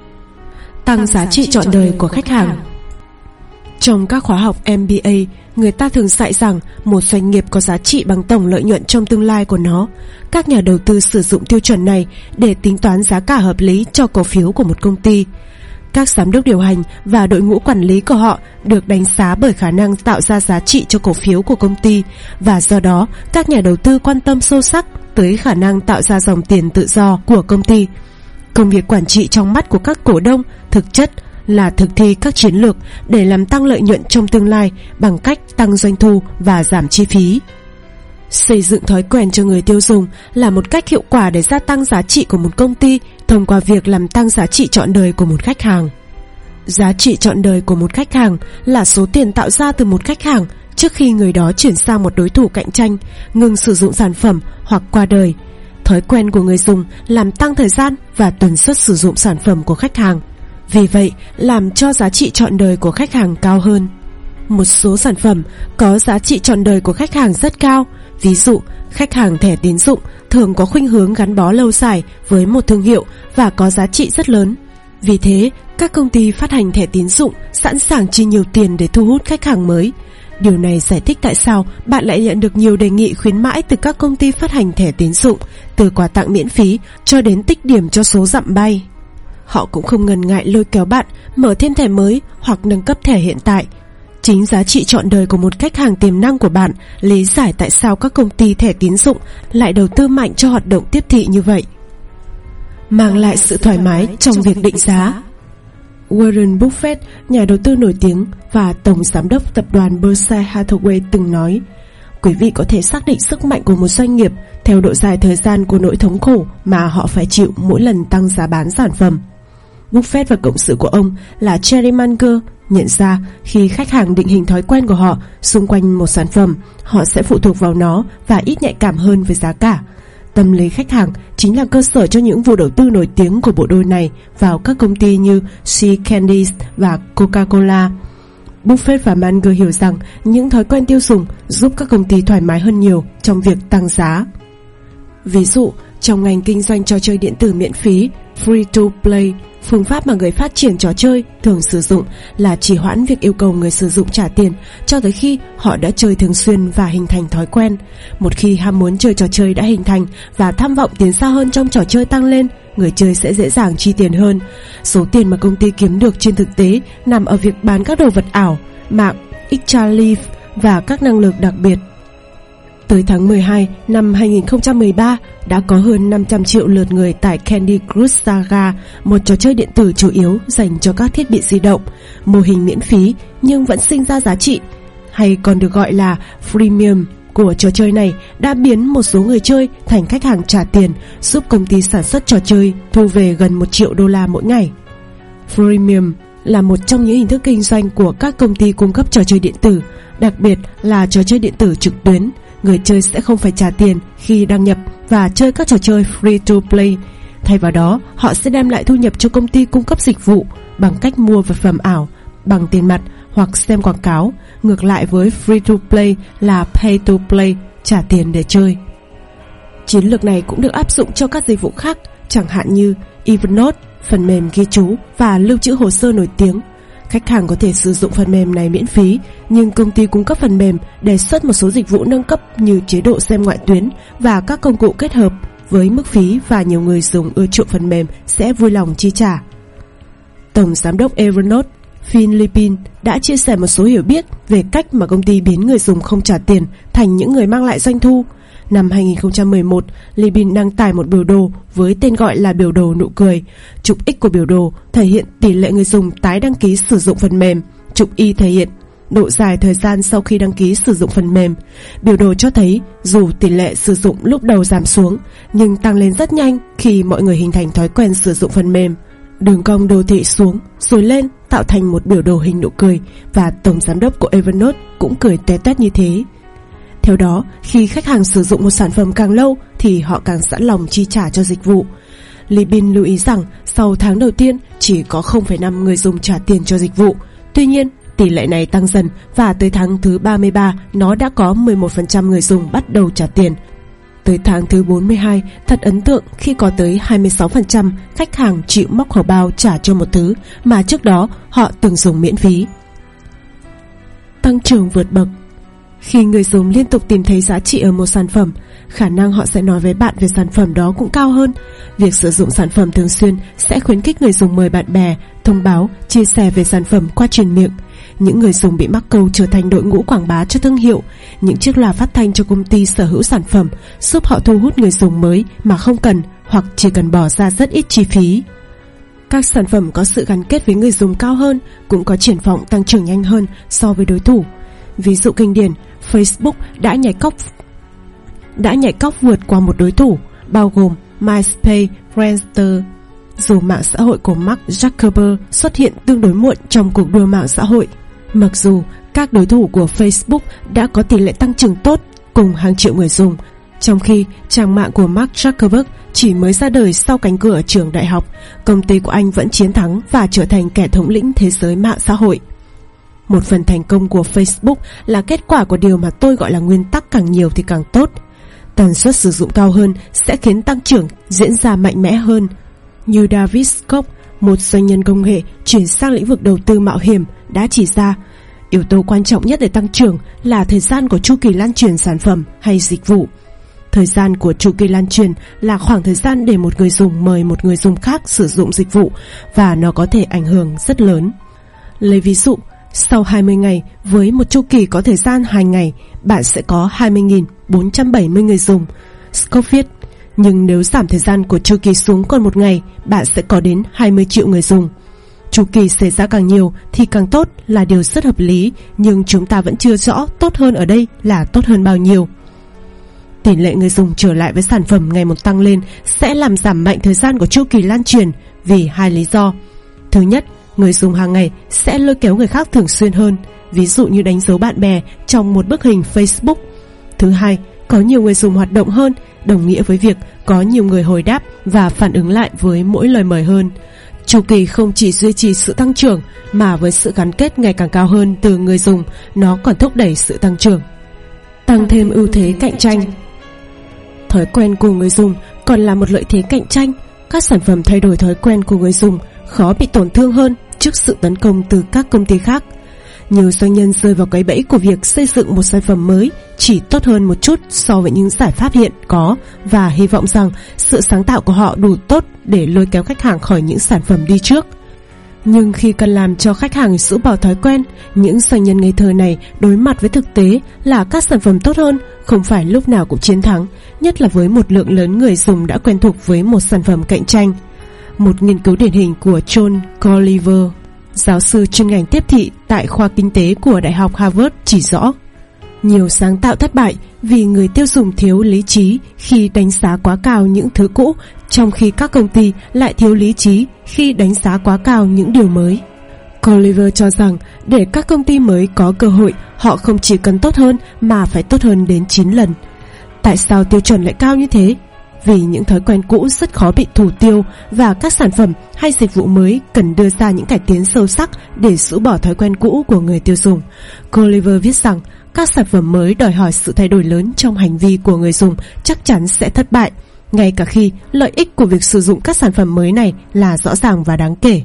Tăng, Tăng giá trị trọn đời của khách hàng. Trong các khóa học M B A, người ta thường dạy rằng một doanh nghiệp có giá trị bằng tổng lợi nhuận trong tương lai của nó. Các nhà đầu tư sử dụng tiêu chuẩn này để tính toán giá cả hợp lý cho cổ phiếu của một công ty. Các giám đốc điều hành và đội ngũ quản lý của họ được đánh giá bởi khả năng tạo ra giá trị cho cổ phiếu của công ty, và do đó các nhà đầu tư quan tâm sâu sắc tới khả năng tạo ra dòng tiền tự do của công ty. Công việc quản trị trong mắt của các cổ đông thực chất là thực thi các chiến lược để làm tăng lợi nhuận trong tương lai bằng cách tăng doanh thu và giảm chi phí. Xây dựng thói quen cho người tiêu dùng là một cách hiệu quả để gia tăng giá trị của một công ty thông qua việc làm tăng giá trị trọn đời của một khách hàng. Giá trị trọn đời của một khách hàng là số tiền tạo ra từ một khách hàng trước khi người đó chuyển sang một đối thủ cạnh tranh, ngừng sử dụng sản phẩm hoặc qua đời. Thói quen của người dùng làm tăng thời gian và tần suất sử dụng sản phẩm của khách hàng, vì vậy làm cho giá trị trọn đời của khách hàng cao hơn. Một số sản phẩm có giá trị trọn đời của khách hàng rất cao. Ví dụ, khách hàng thẻ tín dụng thường có khuynh hướng gắn bó lâu dài với một thương hiệu và có giá trị rất lớn. Vì thế, các công ty phát hành thẻ tín dụng sẵn sàng chi nhiều tiền để thu hút khách hàng mới. Điều này giải thích tại sao bạn lại nhận được nhiều đề nghị khuyến mãi từ các công ty phát hành thẻ tín dụng, từ quà tặng miễn phí cho đến tích điểm cho số dặm bay. Họ cũng không ngần ngại lôi kéo bạn mở thêm thẻ mới hoặc nâng cấp thẻ hiện tại. Chính giá trị trọn đời của một khách hàng tiềm năng của bạn lý giải tại sao các công ty thẻ tín dụng lại đầu tư mạnh cho hoạt động tiếp thị như vậy. Mang lại sự thoải mái trong việc định giá. Warren Buffett, nhà đầu tư nổi tiếng và tổng giám đốc tập đoàn Berkshire Hathaway từng nói, quý vị có thể xác định sức mạnh của một doanh nghiệp theo độ dài thời gian của nỗi thống khổ mà họ phải chịu mỗi lần tăng giá bán sản phẩm. Buffett và cộng sự của ông là Charlie Munger nhận ra khi khách hàng định hình thói quen của họ xung quanh một sản phẩm, họ sẽ phụ thuộc vào nó và ít nhạy cảm hơn với giá cả. Tâm lý khách hàng chính là cơ sở cho những vụ đầu tư nổi tiếng của bộ đôi này vào các công ty như Sea Candies và Coca-Cola. Buffett và Munger hiểu rằng những thói quen tiêu dùng giúp các công ty thoải mái hơn nhiều trong việc tăng giá. Ví dụ, trong ngành kinh doanh trò chơi điện tử miễn phí Free to Play, phương pháp mà người phát triển trò chơi thường sử dụng là trì hoãn việc yêu cầu người sử dụng trả tiền cho tới khi họ đã chơi thường xuyên và hình thành thói quen. Một khi ham muốn chơi trò chơi đã hình thành và tham vọng tiến xa hơn trong trò chơi tăng lên, người chơi sẽ dễ dàng chi tiền hơn. Số tiền mà công ty kiếm được trên thực tế nằm ở việc bán các đồ vật ảo, mạng, extra life và các năng lực đặc biệt. Tới tháng mười hai năm hai nghìn không trăm mười ba, đã có hơn năm trăm triệu lượt người tải Candy Crush Saga, một trò chơi điện tử chủ yếu dành cho các thiết bị di động, mô hình miễn phí nhưng vẫn sinh ra giá trị, hay còn được gọi là freemium của trò chơi này đã biến một số người chơi thành khách hàng trả tiền, giúp công ty sản xuất trò chơi thu về gần một triệu đô la mỗi ngày. Freemium là một trong những hình thức kinh doanh của các công ty cung cấp trò chơi điện tử, đặc biệt là trò chơi điện tử trực tuyến. Người chơi sẽ không phải trả tiền khi đăng nhập và chơi các trò chơi free to play. Thay vào đó, họ sẽ đem lại thu nhập cho công ty cung cấp dịch vụ bằng cách mua vật phẩm ảo bằng tiền mặt hoặc xem quảng cáo. Ngược lại với free to play là pay to play, trả tiền để chơi. Chiến lược này cũng được áp dụng cho các dịch vụ khác, chẳng hạn như Evernote, phần mềm ghi chú và lưu trữ hồ sơ nổi tiếng. Khách hàng có thể sử dụng phần mềm này miễn phí, nhưng công ty cung cấp phần mềm đề xuất một số dịch vụ nâng cấp như chế độ xem ngoại tuyến và các công cụ kết hợp với mức phí và nhiều người dùng ưa chuộng phần mềm sẽ vui lòng chi trả. Tổng giám đốc Evernote, Phil Lipin đã chia sẻ một số hiểu biết về cách mà công ty biến người dùng không trả tiền thành những người mang lại doanh thu. Năm hai nghìn không trăm mười một, Lipin đăng tải một biểu đồ với tên gọi là biểu đồ nụ cười. Trục X của biểu đồ thể hiện tỷ lệ người dùng tái đăng ký sử dụng phần mềm. Trục Y thể hiện độ dài thời gian sau khi đăng ký sử dụng phần mềm. Biểu đồ cho thấy dù tỷ lệ sử dụng lúc đầu giảm xuống, nhưng tăng lên rất nhanh khi mọi người hình thành thói quen sử dụng phần mềm. Đường cong đồ thị xuống rồi lên tạo thành một biểu đồ hình nụ cười, và tổng giám đốc của Evernote cũng cười té tét như thế. Theo đó, khi khách hàng sử dụng một sản phẩm càng lâu thì họ càng sẵn lòng chi trả cho dịch vụ. Lipin lưu ý rằng sau tháng đầu tiên chỉ có không phẩy năm người dùng trả tiền cho dịch vụ. Tuy nhiên, tỷ lệ này tăng dần và tới tháng thứ ba mươi ba nó đã có mười một phần trăm người dùng bắt đầu trả tiền. Tới tháng thứ bốn mươi hai, thật ấn tượng khi có tới hai mươi sáu phần trăm khách hàng chịu móc hầu bao trả cho một thứ mà trước đó họ từng dùng miễn phí. Tăng trưởng vượt bậc. Khi người dùng liên tục tìm thấy giá trị ở một sản phẩm, khả năng họ sẽ nói với bạn về sản phẩm đó cũng cao hơn. Việc sử dụng sản phẩm thường xuyên sẽ khuyến khích người dùng mời bạn bè, thông báo, chia sẻ về sản phẩm qua truyền miệng. Những người dùng bị mắc câu trở thành đội ngũ quảng bá cho thương hiệu. Những chiếc loa phát thanh cho công ty sở hữu sản phẩm giúp họ thu hút người dùng mới mà không cần hoặc chỉ cần bỏ ra rất ít chi phí. Các sản phẩm có sự gắn kết với người dùng cao hơn cũng có triển vọng tăng trưởng nhanh hơn so với đối thủ. Ví dụ kinh điển, Facebook đã nhảy cóc đã nhảy cóc vượt qua một đối thủ, bao gồm MySpace, Friendster. Dù mạng xã hội của Mark Zuckerberg xuất hiện tương đối muộn trong cuộc đua mạng xã hội, mặc dù các đối thủ của Facebook đã có tỷ lệ tăng trưởng tốt cùng hàng triệu người dùng, trong khi trang mạng của Mark Zuckerberg chỉ mới ra đời sau cánh cửa trường đại học, công ty của anh vẫn chiến thắng và trở thành kẻ thống lĩnh thế giới mạng xã hội. Một phần thành công của Facebook là kết quả của điều mà tôi gọi là nguyên tắc càng nhiều thì càng tốt. Tần suất sử dụng cao hơn sẽ khiến tăng trưởng diễn ra mạnh mẽ hơn. Như David Scott, một doanh nhân công nghệ chuyển sang lĩnh vực đầu tư mạo hiểm, đã chỉ ra, yếu tố quan trọng nhất để tăng trưởng là thời gian của chu kỳ lan truyền sản phẩm hay dịch vụ. Thời gian của chu kỳ lan truyền là khoảng thời gian để một người dùng mời một người dùng khác sử dụng dịch vụ, và nó có thể ảnh hưởng rất lớn. Lấy ví dụ, Sau hai mươi ngày, với một chu kỳ có thời gian hai ngày, bạn sẽ có hai mươi nghìn bốn trăm bảy mươi người dùng. Scott viết, nhưng nếu giảm thời gian của chu kỳ xuống còn một ngày, bạn sẽ có đến hai mươi triệu người dùng. Chu kỳ xảy ra càng nhiều thì càng tốt là điều rất hợp lý, nhưng chúng ta vẫn chưa rõ tốt hơn ở đây là tốt hơn bao nhiêu. Tỷ lệ người dùng trở lại với sản phẩm ngày một tăng lên sẽ làm giảm mạnh thời gian của chu kỳ lan truyền vì hai lý do. Thứ nhất, người dùng hàng ngày sẽ lôi kéo người khác thường xuyên hơn, ví dụ như đánh dấu bạn bè trong một bức hình Facebook. Thứ hai, có nhiều người dùng hoạt động hơn, đồng nghĩa với việc có nhiều người hồi đáp và phản ứng lại với mỗi lời mời hơn. Chu kỳ không chỉ duy trì sự tăng trưởng mà với sự gắn kết ngày càng cao hơn từ người dùng, nó còn thúc đẩy sự tăng trưởng. Tăng thêm ưu thế cạnh tranh. Thói quen của người dùng còn là một lợi thế cạnh tranh. Các sản phẩm thay đổi thói quen của người dùng khó bị tổn thương hơn trước sự tấn công từ các công ty khác. Nhiều doanh nhân rơi vào cái bẫy của việc xây dựng một sản phẩm mới chỉ tốt hơn một chút so với những giải pháp hiện có và hy vọng rằng sự sáng tạo của họ đủ tốt để lôi kéo khách hàng khỏi những sản phẩm đi trước. Nhưng khi cần làm cho khách hàng rũ bỏ thói quen, những doanh nhân ngây thơ này đối mặt với thực tế là các sản phẩm tốt hơn không phải lúc nào cũng chiến thắng, nhất là với một lượng lớn người dùng đã quen thuộc với một sản phẩm cạnh tranh. Một nghiên cứu điển hình của John Colliver, giáo sư chuyên ngành tiếp thị tại khoa kinh tế của Đại học Harvard chỉ rõ, nhiều sáng tạo thất bại vì người tiêu dùng thiếu lý trí khi đánh giá quá cao những thứ cũ, trong khi các công ty lại thiếu lý trí khi đánh giá quá cao những điều mới. Colliver cho rằng để các công ty mới có cơ hội, họ không chỉ cần tốt hơn mà phải tốt hơn đến chín lần. Tại sao tiêu chuẩn lại cao như thế? Vì những thói quen cũ rất khó bị thủ tiêu và các sản phẩm hay dịch vụ mới cần đưa ra những cải tiến sâu sắc để rũ bỏ thói quen cũ của người tiêu dùng. Colliver viết rằng các sản phẩm mới đòi hỏi sự thay đổi lớn trong hành vi của người dùng chắc chắn sẽ thất bại, ngay cả khi lợi ích của việc sử dụng các sản phẩm mới này là rõ ràng và đáng kể.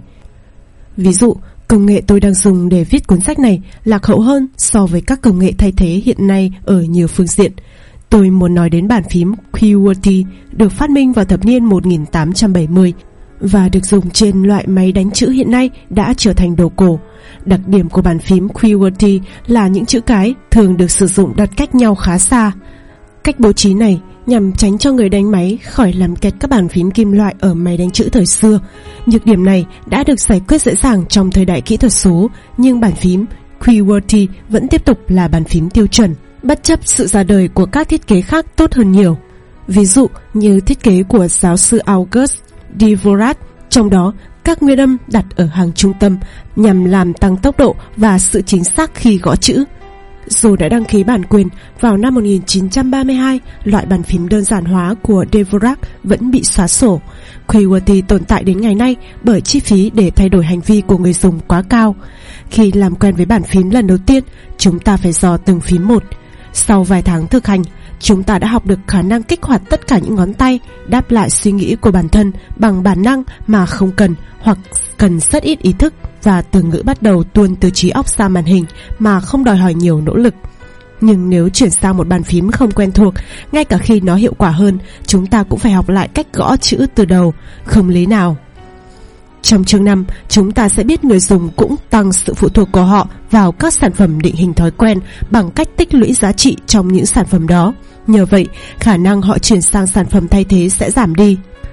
Ví dụ, công nghệ tôi đang dùng để viết cuốn sách này lạc hậu hơn so với các công nghệ thay thế hiện nay ở nhiều phương diện. Tôi muốn nói đến bàn phím QWERTY được phát minh vào thập niên một nghìn tám trăm bảy mươi và được dùng trên loại máy đánh chữ hiện nay đã trở thành đồ cổ. Đặc điểm của bàn phím QWERTY là những chữ cái thường được sử dụng đặt cách nhau khá xa. Cách bố trí này nhằm tránh cho người đánh máy khỏi làm kẹt các bàn phím kim loại ở máy đánh chữ thời xưa. Nhược điểm này đã được giải quyết dễ dàng trong thời đại kỹ thuật số, nhưng bàn phím QWERTY vẫn tiếp tục là bàn phím tiêu chuẩn, bất chấp sự ra đời của các thiết kế khác tốt hơn nhiều. Ví dụ như thiết kế của giáo sư August Dvorak, trong đó các nguyên âm đặt ở hàng trung tâm nhằm làm tăng tốc độ và sự chính xác khi gõ chữ. Dù đã đăng ký bản quyền vào năm một nghìn chín trăm ba mươi hai, loại bàn phím đơn giản hóa của Dvorak vẫn bị xóa sổ. QWERTY tồn tại đến ngày nay bởi chi phí để thay đổi hành vi của người dùng quá cao. Khi làm quen với bàn phím lần đầu tiên, chúng ta phải dò từng phím một. Sau vài tháng thực hành, chúng ta đã học được khả năng kích hoạt tất cả những ngón tay, đáp lại suy nghĩ của bản thân bằng bản năng mà không cần hoặc cần rất ít ý thức, và từ ngữ bắt đầu tuôn từ trí óc ra màn hình mà không đòi hỏi nhiều nỗ lực. Nhưng nếu chuyển sang một bàn phím không quen thuộc, ngay cả khi nó hiệu quả hơn, chúng ta cũng phải học lại cách gõ chữ từ đầu, không lý nào. Trong chương năm, chúng ta sẽ biết người dùng cũng tăng sự phụ thuộc của họ vào các sản phẩm định hình thói quen bằng cách tích lũy giá trị trong những sản phẩm đó. Nhờ vậy, khả năng họ chuyển sang sản phẩm thay thế sẽ giảm đi.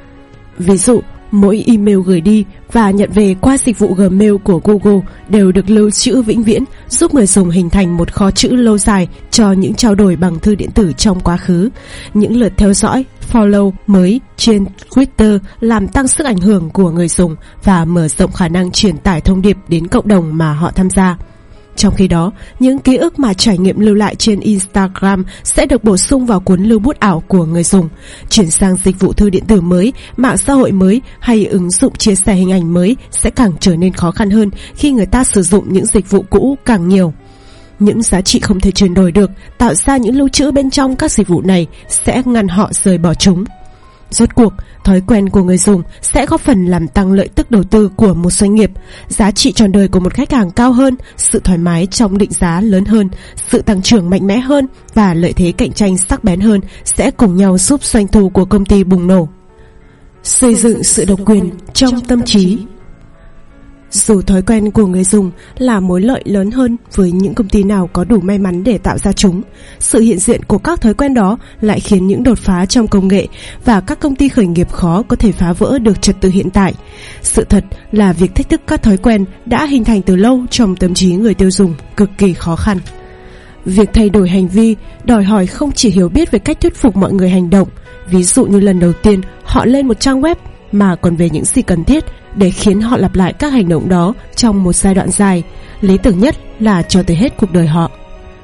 Ví dụ, mỗi email gửi đi và nhận về qua dịch vụ Gmail của Google đều được lưu trữ vĩnh viễn, giúp người dùng hình thành một kho chữ lâu dài cho những trao đổi bằng thư điện tử trong quá khứ. Những lượt theo dõi, follow mới trên Twitter làm tăng sức ảnh hưởng của người dùng và mở rộng khả năng truyền tải thông điệp đến cộng đồng mà họ tham gia. Trong khi đó, những ký ức mà trải nghiệm lưu lại trên Instagram sẽ được bổ sung vào cuốn lưu bút ảo của người dùng. Chuyển sang dịch vụ thư điện tử mới, mạng xã hội mới hay ứng dụng chia sẻ hình ảnh mới sẽ càng trở nên khó khăn hơn khi người ta sử dụng những dịch vụ cũ càng nhiều. Những giá trị không thể chuyển đổi được tạo ra những lưu trữ bên trong các dịch vụ này sẽ ngăn họ rời bỏ chúng. Rốt cuộc, thói quen của người dùng sẽ góp phần làm tăng lợi tức đầu tư của một doanh nghiệp, giá trị trọn đời của một khách hàng cao hơn, sự thoải mái trong định giá lớn hơn, sự tăng trưởng mạnh mẽ hơn và lợi thế cạnh tranh sắc bén hơn sẽ cùng nhau giúp doanh thu của công ty bùng nổ. Xây dựng sự độc quyền trong tâm trí. Dù thói quen của người dùng là mối lợi lớn hơn với những công ty nào có đủ may mắn để tạo ra chúng, sự hiện diện của các thói quen đó lại khiến những đột phá trong công nghệ và các công ty khởi nghiệp khó có thể phá vỡ được trật tự hiện tại. Sự thật là việc thách thức các thói quen đã hình thành từ lâu trong tâm trí người tiêu dùng cực kỳ khó khăn. Việc thay đổi hành vi đòi hỏi không chỉ hiểu biết về cách thuyết phục mọi người hành động, ví dụ như lần đầu tiên họ lên một trang web, mà còn về những gì cần thiết để khiến họ lặp lại các hành động đó trong một giai đoạn dài, lý tưởng nhất là cho tới hết cuộc đời họ.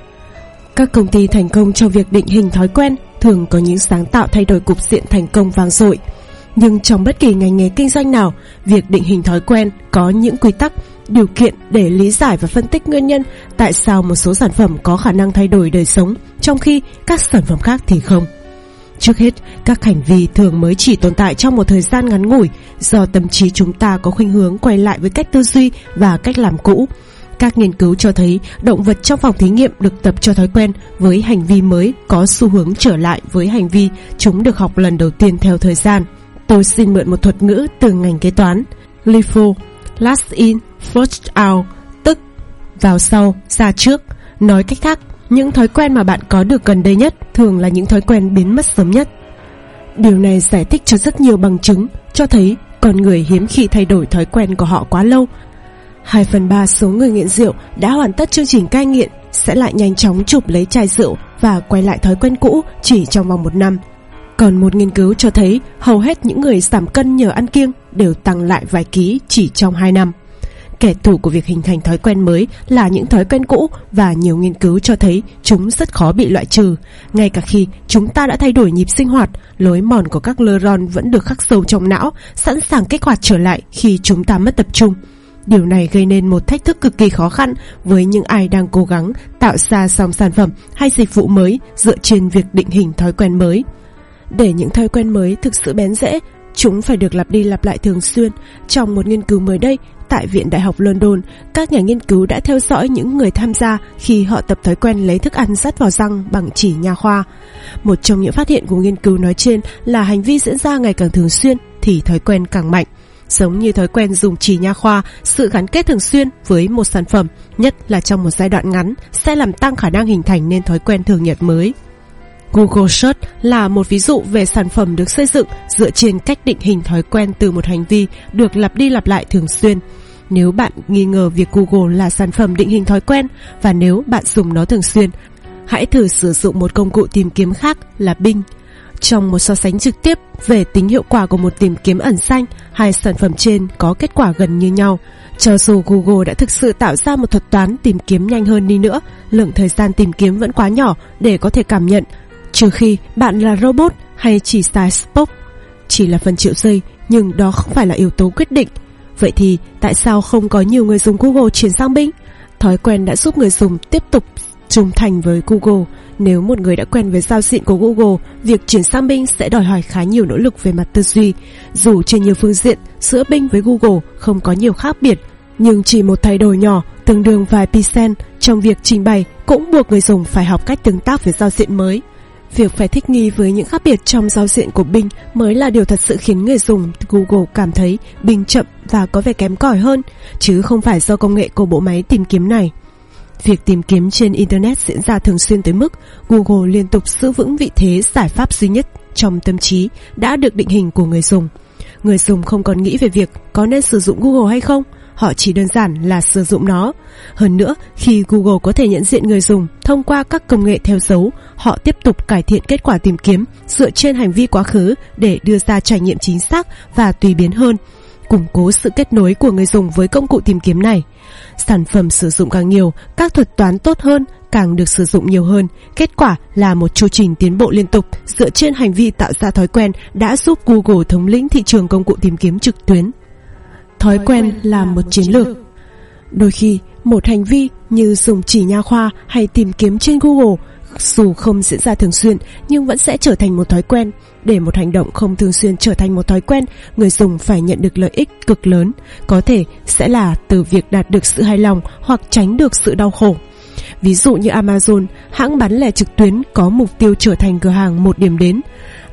Các công ty thành công trong việc định hình thói quen thường có những sáng tạo thay đổi cục diện thành công vang dội. Nhưng trong bất kỳ ngành nghề kinh doanh nào, việc định hình thói quen có những quy tắc, điều kiện để lý giải và phân tích nguyên nhân tại sao một số sản phẩm có khả năng thay đổi đời sống, trong khi các sản phẩm khác thì không. Trước hết, các hành vi thường mới chỉ tồn tại trong một thời gian ngắn ngủi do tâm trí chúng ta có khuynh hướng quay lại với cách tư duy và cách làm cũ. Các nghiên cứu cho thấy động vật trong phòng thí nghiệm được tập cho thói quen với hành vi mới có xu hướng trở lại với hành vi chúng được học lần đầu tiên theo thời gian. Tôi xin mượn một thuật ngữ từ ngành kế toán, L I F O, last in, first out, tức vào sau, ra trước. Nói cách khác, những thói quen mà bạn có được gần đây nhất thường là những thói quen biến mất sớm nhất. Điều này giải thích cho rất nhiều bằng chứng, cho thấy con người hiếm khi thay đổi thói quen của họ quá lâu. Hai phần ba số người nghiện rượu đã hoàn tất chương trình cai nghiện sẽ lại nhanh chóng chụp lấy chai rượu và quay lại thói quen cũ chỉ trong vòng một năm. Còn một nghiên cứu cho thấy hầu hết những người giảm cân nhờ ăn kiêng đều tăng lại vài ký chỉ trong hai năm. Kẻ thù của việc hình thành thói quen mới là những thói quen cũ, và nhiều nghiên cứu cho thấy chúng rất khó bị loại trừ. Ngay cả khi chúng ta đã thay đổi nhịp sinh hoạt, lối mòn của các neuron vẫn được khắc sâu trong não, sẵn sàng kích hoạt trở lại khi chúng ta mất tập trung. Điều này gây nên một thách thức cực kỳ khó khăn với những ai đang cố gắng tạo ra dòng sản phẩm hay dịch vụ mới dựa trên việc định hình thói quen mới. Để những thói quen mới thực sự bén rễ, chúng phải được lặp đi lặp lại thường xuyên. Trong một nghiên cứu mới đây, tại Viện Đại học London, các nhà nghiên cứu đã theo dõi những người tham gia khi họ tập thói quen lấy thức ăn dắt vào răng bằng chỉ nha khoa. Một trong những phát hiện của nghiên cứu nói trên là hành vi diễn ra ngày càng thường xuyên thì thói quen càng mạnh. Giống như thói quen dùng chỉ nha khoa, sự gắn kết thường xuyên với một sản phẩm, nhất là trong một giai đoạn ngắn, sẽ làm tăng khả năng hình thành nên thói quen thường nhật mới. Google Search là một ví dụ về sản phẩm được xây dựng dựa trên cách định hình thói quen từ một hành vi được lặp đi lặp lại thường xuyên. Nếu bạn nghi ngờ việc Google là sản phẩm định hình thói quen, và nếu bạn dùng nó thường xuyên, hãy thử sử dụng một công cụ tìm kiếm khác là Bing. Trong một so sánh trực tiếp về tính hiệu quả của một tìm kiếm ẩn danh, hai sản phẩm trên có kết quả gần như nhau. Cho dù Google đã thực sự tạo ra một thuật toán tìm kiếm nhanh hơn đi nữa, lượng thời gian tìm kiếm vẫn quá nhỏ để có thể cảm nhận, trừ khi bạn là robot hay chỉ xài Spock. Chỉ là phần triệu giây, nhưng đó không phải là yếu tố quyết định. Vậy thì tại sao không có nhiều người dùng Google chuyển sang Bing? Thói quen đã giúp người dùng tiếp tục trung thành với Google. Nếu một người đã quen với giao diện của Google, việc chuyển sang Bing sẽ đòi hỏi khá nhiều nỗ lực về mặt tư duy. Dù trên nhiều phương diện, giữa Bing với Google không có nhiều khác biệt, nhưng chỉ một thay đổi nhỏ, tương đương vài percent trong việc trình bày, cũng buộc người dùng phải học cách tương tác với giao diện mới. Việc phải thích nghi với những khác biệt trong giao diện của Bing mới là điều thật sự khiến người dùng Google cảm thấy Bing chậm và có vẻ kém cỏi hơn, chứ không phải do công nghệ của bộ máy tìm kiếm này. Việc tìm kiếm trên Internet diễn ra thường xuyên tới mức Google liên tục giữ vững vị thế giải pháp duy nhất trong tâm trí đã được định hình của người dùng. Người dùng không còn nghĩ về việc có nên sử dụng Google hay không, họ chỉ đơn giản là sử dụng nó. Hơn nữa, khi Google có thể nhận diện người dùng thông qua các công nghệ theo dấu, họ tiếp tục cải thiện kết quả tìm kiếm dựa trên hành vi quá khứ để đưa ra trải nghiệm chính xác và tùy biến hơn, củng cố sự kết nối của người dùng với công cụ tìm kiếm này. Sản phẩm sử dụng càng nhiều, các thuật toán tốt hơn càng được sử dụng nhiều hơn. Kết quả là một chu trình tiến bộ liên tục dựa trên hành vi tạo ra thói quen đã giúp Google thống lĩnh thị trường công cụ tìm kiếm trực tuyến. Thói quen là một chiến lược. Đôi khi, một hành vi như dùng chỉ nha khoa hay tìm kiếm trên Google, dù không diễn ra thường xuyên nhưng vẫn sẽ trở thành một thói quen. Để một hành động không thường xuyên trở thành một thói quen, người dùng phải nhận được lợi ích cực lớn, có thể sẽ là từ việc đạt được sự hài lòng hoặc tránh được sự đau khổ. Ví dụ như Amazon, hãng bán lẻ trực tuyến có mục tiêu trở thành cửa hàng một điểm đến.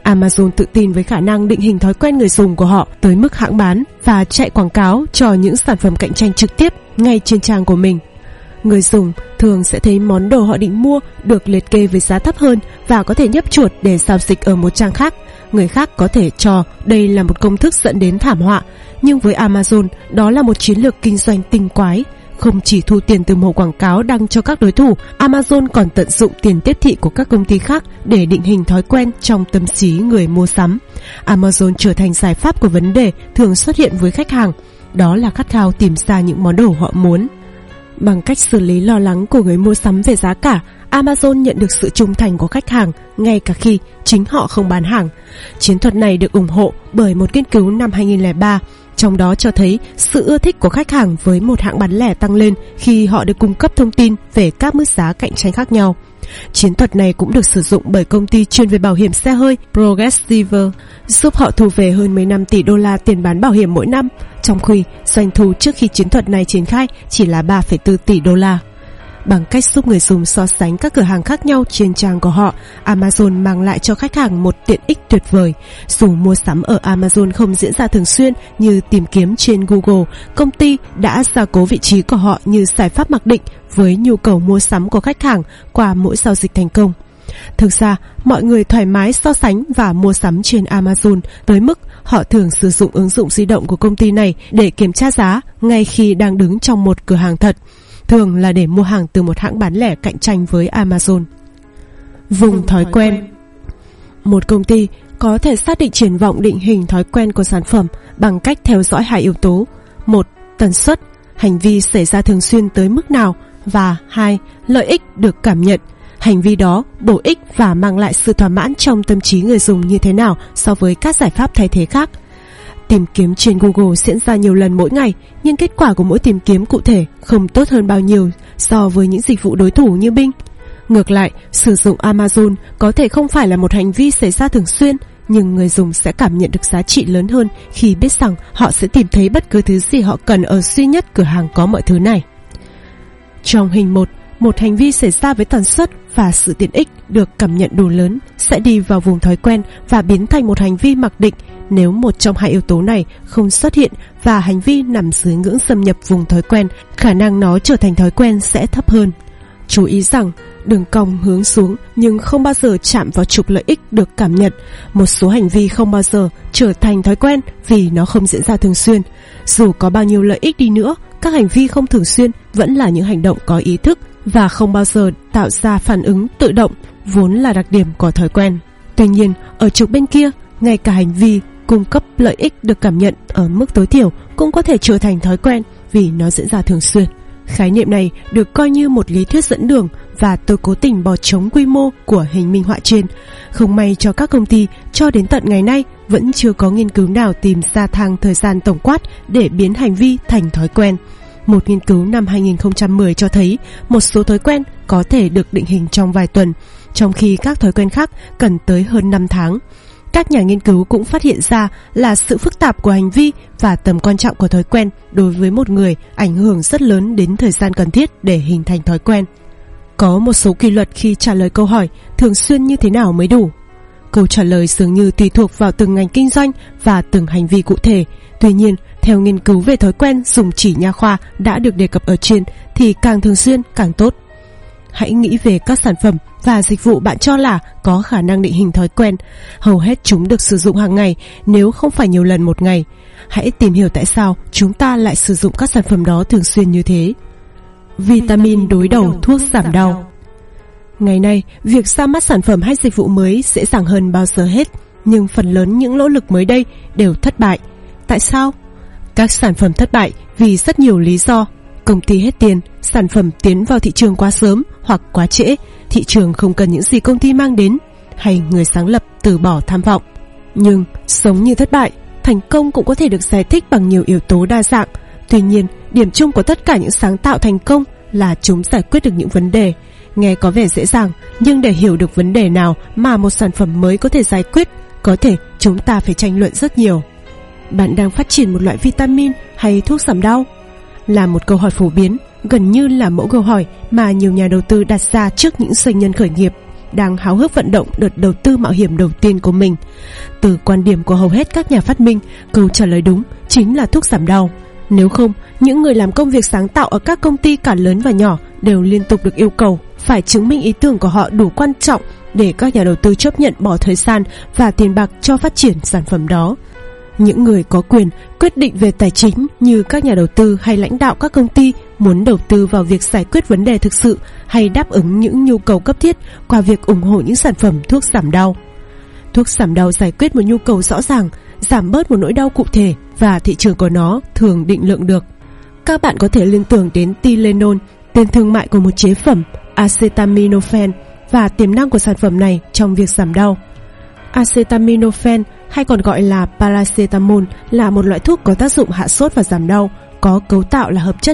Amazon tự tin với khả năng định hình thói quen người dùng của họ tới mức hãng bán và chạy quảng cáo cho những sản phẩm cạnh tranh trực tiếp ngay trên trang của mình. Người dùng thường sẽ thấy món đồ họ định mua được liệt kê với giá thấp hơn và có thể nhấp chuột để giao dịch ở một trang khác. Người khác có thể cho đây là một công thức dẫn đến thảm họa, nhưng với Amazon, đó là một chiến lược kinh doanh tinh quái. Không chỉ thu tiền từ mẫu quảng cáo đăng cho các đối thủ, Amazon còn tận dụng tiền tiếp thị của các công ty khác để định hình thói quen trong tâm trí người mua sắm. Amazon trở thành giải pháp của vấn đề thường xuất hiện với khách hàng, đó là khát khao tìm ra những món đồ họ muốn. Bằng cách xử lý lo lắng của người mua sắm về giá cả, Amazon nhận được sự trung thành của khách hàng ngay cả khi chính họ không bán hàng. Chiến thuật này được ủng hộ bởi một nghiên cứu năm hai nghìn lẻ ba, trong đó cho thấy sự ưa thích của khách hàng với một hãng bán lẻ tăng lên khi họ được cung cấp thông tin về các mức giá cạnh tranh khác nhau. Chiến thuật này cũng được sử dụng bởi công ty chuyên về bảo hiểm xe hơi Progressive, giúp họ thu về hơn mười lăm tỷ đô la tiền bán bảo hiểm mỗi năm, trong khi doanh thu trước khi chiến thuật này triển khai chỉ là ba phẩy bốn tỷ đô la. Bằng cách giúp người dùng so sánh các cửa hàng khác nhau trên trang của họ, Amazon mang lại cho khách hàng một tiện ích tuyệt vời. Dù mua sắm ở Amazon không diễn ra thường xuyên như tìm kiếm trên Google, công ty đã gia cố vị trí của họ như giải pháp mặc định với nhu cầu mua sắm của khách hàng qua mỗi giao dịch thành công. Thực ra, mọi người thoải mái so sánh và mua sắm trên Amazon tới mức họ thường sử dụng ứng dụng di động của công ty này để kiểm tra giá ngay khi đang đứng trong một cửa hàng thật, thường là để mua hàng từ một hãng bán lẻ cạnh tranh với Amazon. Vùng thói quen. Một công ty có thể xác định triển vọng định hình thói quen của sản phẩm bằng cách theo dõi hai yếu tố: một, tần suất, hành vi xảy ra thường xuyên tới mức nào, và hai, lợi ích được cảm nhận, hành vi đó bổ ích và mang lại sự thỏa mãn trong tâm trí người dùng như thế nào so với các giải pháp thay thế khác. Tìm kiếm trên Google diễn ra nhiều lần mỗi ngày, nhưng kết quả của mỗi tìm kiếm cụ thể không tốt hơn bao nhiêu so với những dịch vụ đối thủ như Bing. Ngược lại, sử dụng Amazon có thể không phải là một hành vi xảy ra thường xuyên, nhưng người dùng sẽ cảm nhận được giá trị lớn hơn khi biết rằng họ sẽ tìm thấy bất cứ thứ gì họ cần ở duy nhất cửa hàng có mọi thứ này. Trong hình một, một hành vi xảy ra với tần suất và sự tiện ích được cảm nhận đủ lớn sẽ đi vào vùng thói quen và biến thành một hành vi mặc định. Nếu một trong hai yếu tố này không xuất hiện và hành vi nằm dưới ngưỡng xâm nhập vùng thói quen, khả năng nó trở thành thói quen sẽ thấp hơn. Chú ý rằng đường cong hướng xuống nhưng không bao giờ chạm vào trục lợi ích được cảm nhận. Một số hành vi không bao giờ trở thành thói quen vì nó không diễn ra thường xuyên. Dù có bao nhiêu lợi ích đi nữa, các hành vi không thường xuyên vẫn là những hành động có ý thức và không bao giờ tạo ra phản ứng tự động, vốn là đặc điểm của thói quen. Tuy nhiên, ở trục bên kia, ngay cả hành vi cung cấp lợi ích được cảm nhận ở mức tối thiểu cũng có thể trở thành thói quen vì nó diễn ra thường xuyên. Khái niệm này được coi như một lý thuyết dẫn đường và tôi cố tình bỏ trống quy mô của hình minh họa trên. Không may cho các công ty, cho đến tận ngày nay vẫn chưa có nghiên cứu nào tìm ra thang thời gian tổng quát để biến hành vi thành thói quen. Một nghiên cứu năm hai nghìn không trăm mười cho thấy một số thói quen có thể được định hình trong vài tuần, trong khi các thói quen khác cần tới hơn năm tháng. Các nhà nghiên cứu cũng phát hiện ra là sự phức tạp của hành vi và tầm quan trọng của thói quen đối với một người ảnh hưởng rất lớn đến thời gian cần thiết để hình thành thói quen. Có một số quy luật khi trả lời câu hỏi thường xuyên như thế nào mới đủ. Câu trả lời dường như tùy thuộc vào từng ngành kinh doanh và từng hành vi cụ thể. Tuy nhiên, theo nghiên cứu về thói quen dùng chỉ nha khoa đã được đề cập ở trên thì càng thường xuyên càng tốt. Hãy nghĩ về các sản phẩm và dịch vụ bạn cho là có khả năng định hình thói quen. Hầu hết chúng được sử dụng hàng ngày, nếu không phải nhiều lần một ngày. Hãy tìm hiểu tại sao chúng ta lại sử dụng các sản phẩm đó thường xuyên như thế. Vitamin đối đầu thuốc giảm đau. Ngày nay, việc ra mắt sản phẩm hay dịch vụ mới dễ dàng hơn bao giờ hết, nhưng phần lớn những nỗ lực mới đây đều thất bại. Tại sao? Các sản phẩm thất bại vì rất nhiều lý do. Công ty hết tiền, sản phẩm tiến vào thị trường quá sớm hoặc quá trễ, thị trường không cần những gì công ty mang đến, hay người sáng lập từ bỏ tham vọng. Nhưng giống như thất bại, thành công cũng có thể được giải thích bằng nhiều yếu tố đa dạng. Tuy nhiên, điểm chung của tất cả những sáng tạo thành công là chúng giải quyết được những vấn đề. Nghe có vẻ dễ dàng, nhưng để hiểu được vấn đề nào mà một sản phẩm mới có thể giải quyết, có thể chúng ta phải tranh luận rất nhiều. Bạn đang phát triển một loại vitamin hay thuốc giảm đau? Là một câu hỏi phổ biến, gần như là mẫu câu hỏi mà nhiều nhà đầu tư đặt ra trước những doanh nhân khởi nghiệp. đang háo hức vận động đợt đầu tư mạo hiểm đầu tiên của mình. Từ quan điểm của hầu hết các nhà phát minh, câu trả lời đúng chính là thuốc giảm đau. Nếu không, những người làm công việc sáng tạo ở các công ty cả lớn và nhỏ đều liên tục được yêu cầu phải chứng minh ý tưởng của họ đủ quan trọng để các nhà đầu tư chấp nhận bỏ thời gian và tiền bạc cho phát triển sản phẩm đó. Những người có quyền quyết định về tài chính như các nhà đầu tư hay lãnh đạo các công ty muốn đầu tư vào việc giải quyết vấn đề thực sự hay đáp ứng những nhu cầu cấp thiết qua việc ủng hộ những sản phẩm thuốc giảm đau. Thuốc giảm đau giải quyết một nhu cầu rõ ràng, giảm bớt một nỗi đau cụ thể và thị trường của nó thường định lượng được. Các bạn có thể liên tưởng đến Tylenol, tên thương mại của một chế phẩm acetaminophen, và tiềm năng của sản phẩm này trong việc giảm đau. Acetaminophen hay còn gọi là paracetamol là một loại thuốc có tác dụng hạ sốt và giảm đau, có cấu tạo là hợp chất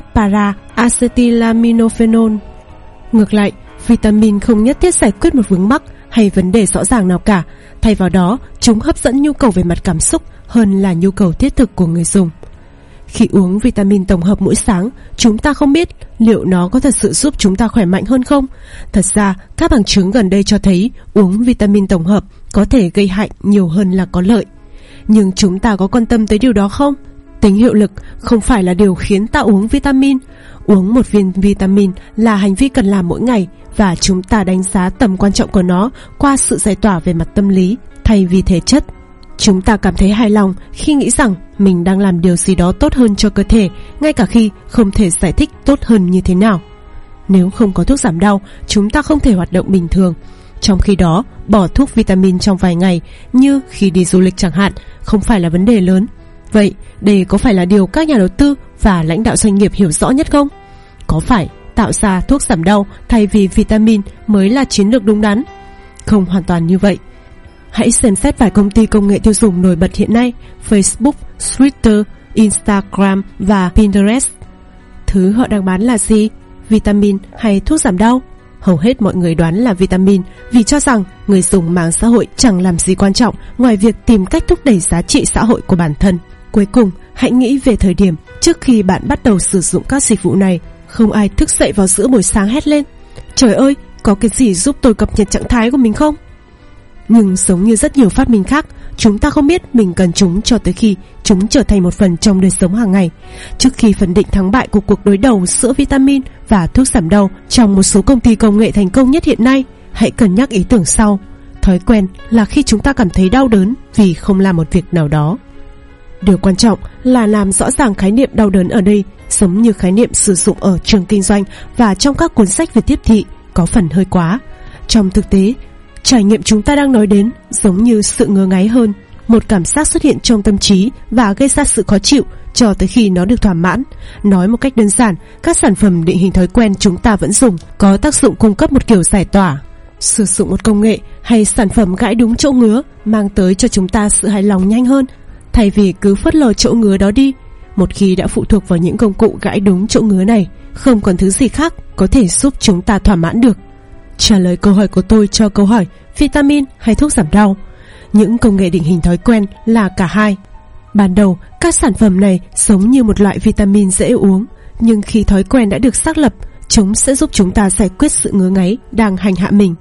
para-acetylaminophenol. Ngược lại, vitamin không nhất thiết giải quyết một vướng mắc hay vấn đề rõ ràng nào cả, thay vào đó chúng hấp dẫn nhu cầu về mặt cảm xúc hơn là nhu cầu thiết thực của người dùng. Khi uống vitamin tổng hợp mỗi sáng, chúng ta không biết liệu nó có thật sự giúp chúng ta khỏe mạnh hơn không. Thật ra, các bằng chứng gần đây cho thấy uống vitamin tổng hợp có thể gây hại nhiều hơn là có lợi. Nhưng chúng ta có quan tâm tới điều đó không? Tính hiệu lực không phải là điều khiến ta uống vitamin. Uống một viên vitamin là hành vi cần làm mỗi ngày, và chúng ta đánh giá tầm quan trọng của nó qua sự giải tỏa về mặt tâm lý thay vì thể chất. Chúng ta cảm thấy hài lòng khi nghĩ rằng mình đang làm điều gì đó tốt hơn cho cơ thể, ngay cả khi không thể giải thích tốt hơn như thế nào. Nếu không có thuốc giảm đau, chúng ta không thể hoạt động bình thường. Trong khi đó, bỏ thuốc vitamin trong vài ngày, như khi đi du lịch chẳng hạn, không phải là vấn đề lớn. Vậy, đây có phải là điều các nhà đầu tư và lãnh đạo doanh nghiệp hiểu rõ nhất không? Có phải tạo ra thuốc giảm đau thay vì vitamin mới là chiến lược đúng đắn? Không hoàn toàn như vậy. Hãy xem xét vài công ty công nghệ tiêu dùng nổi bật hiện nay: Facebook, Twitter, Instagram và Pinterest. Thứ họ đang bán là gì? Vitamin hay thuốc giảm đau? Hầu hết mọi người đoán là vitamin vì cho rằng người dùng mạng xã hội chẳng làm gì quan trọng ngoài việc tìm cách thúc đẩy giá trị xã hội của bản thân. Cuối cùng, hãy nghĩ về thời điểm trước khi bạn bắt đầu sử dụng các dịch vụ này. Không ai thức dậy vào giữa buổi sáng hét lên: "Trời ơi, có cái gì giúp tôi cập nhật trạng thái của mình không?" Nhưng giống như rất nhiều phát minh khác, chúng ta không biết mình cần chúng cho tới khi chúng trở thành một phần trong đời sống hàng ngày. Trước khi phân định thắng bại của cuộc đối đầu giữa vitamin và thuốc giảm đau trong một số công ty công nghệ thành công nhất hiện nay, hãy cân nhắc ý tưởng sau. Thói quen là khi chúng ta cảm thấy đau đớn vì không làm một việc nào đó. Điều quan trọng là làm rõ ràng khái niệm đau đớn ở đây, giống như khái niệm sử dụng ở trường kinh doanh và trong các cuốn sách về tiếp thị, có phần hơi quá. Trong thực tế, trải nghiệm chúng ta đang nói đến giống như sự ngứa ngáy hơn, một cảm giác xuất hiện trong tâm trí và gây ra sự khó chịu cho tới khi nó được thỏa mãn. Nói một cách đơn giản, các sản phẩm định hình thói quen chúng ta vẫn dùng có tác dụng cung cấp một kiểu giải tỏa. Sử dụng một công nghệ hay sản phẩm gãi đúng chỗ ngứa mang tới cho chúng ta sự hài lòng nhanh hơn, thay vì cứ phớt lờ chỗ ngứa đó đi. Một khi đã phụ thuộc vào những công cụ gãi đúng chỗ ngứa này, không còn thứ gì khác có thể giúp chúng ta thỏa mãn được. Trả lời câu hỏi của tôi cho câu hỏi vitamin hay thuốc giảm đau. Những công nghệ định hình thói quen là cả hai. Ban đầu, các sản phẩm này giống như một loại vitamin dễ uống, nhưng khi thói quen đã được xác lập, chúng sẽ giúp chúng ta giải quyết sự ngứa ngáy đang hành hạ mình.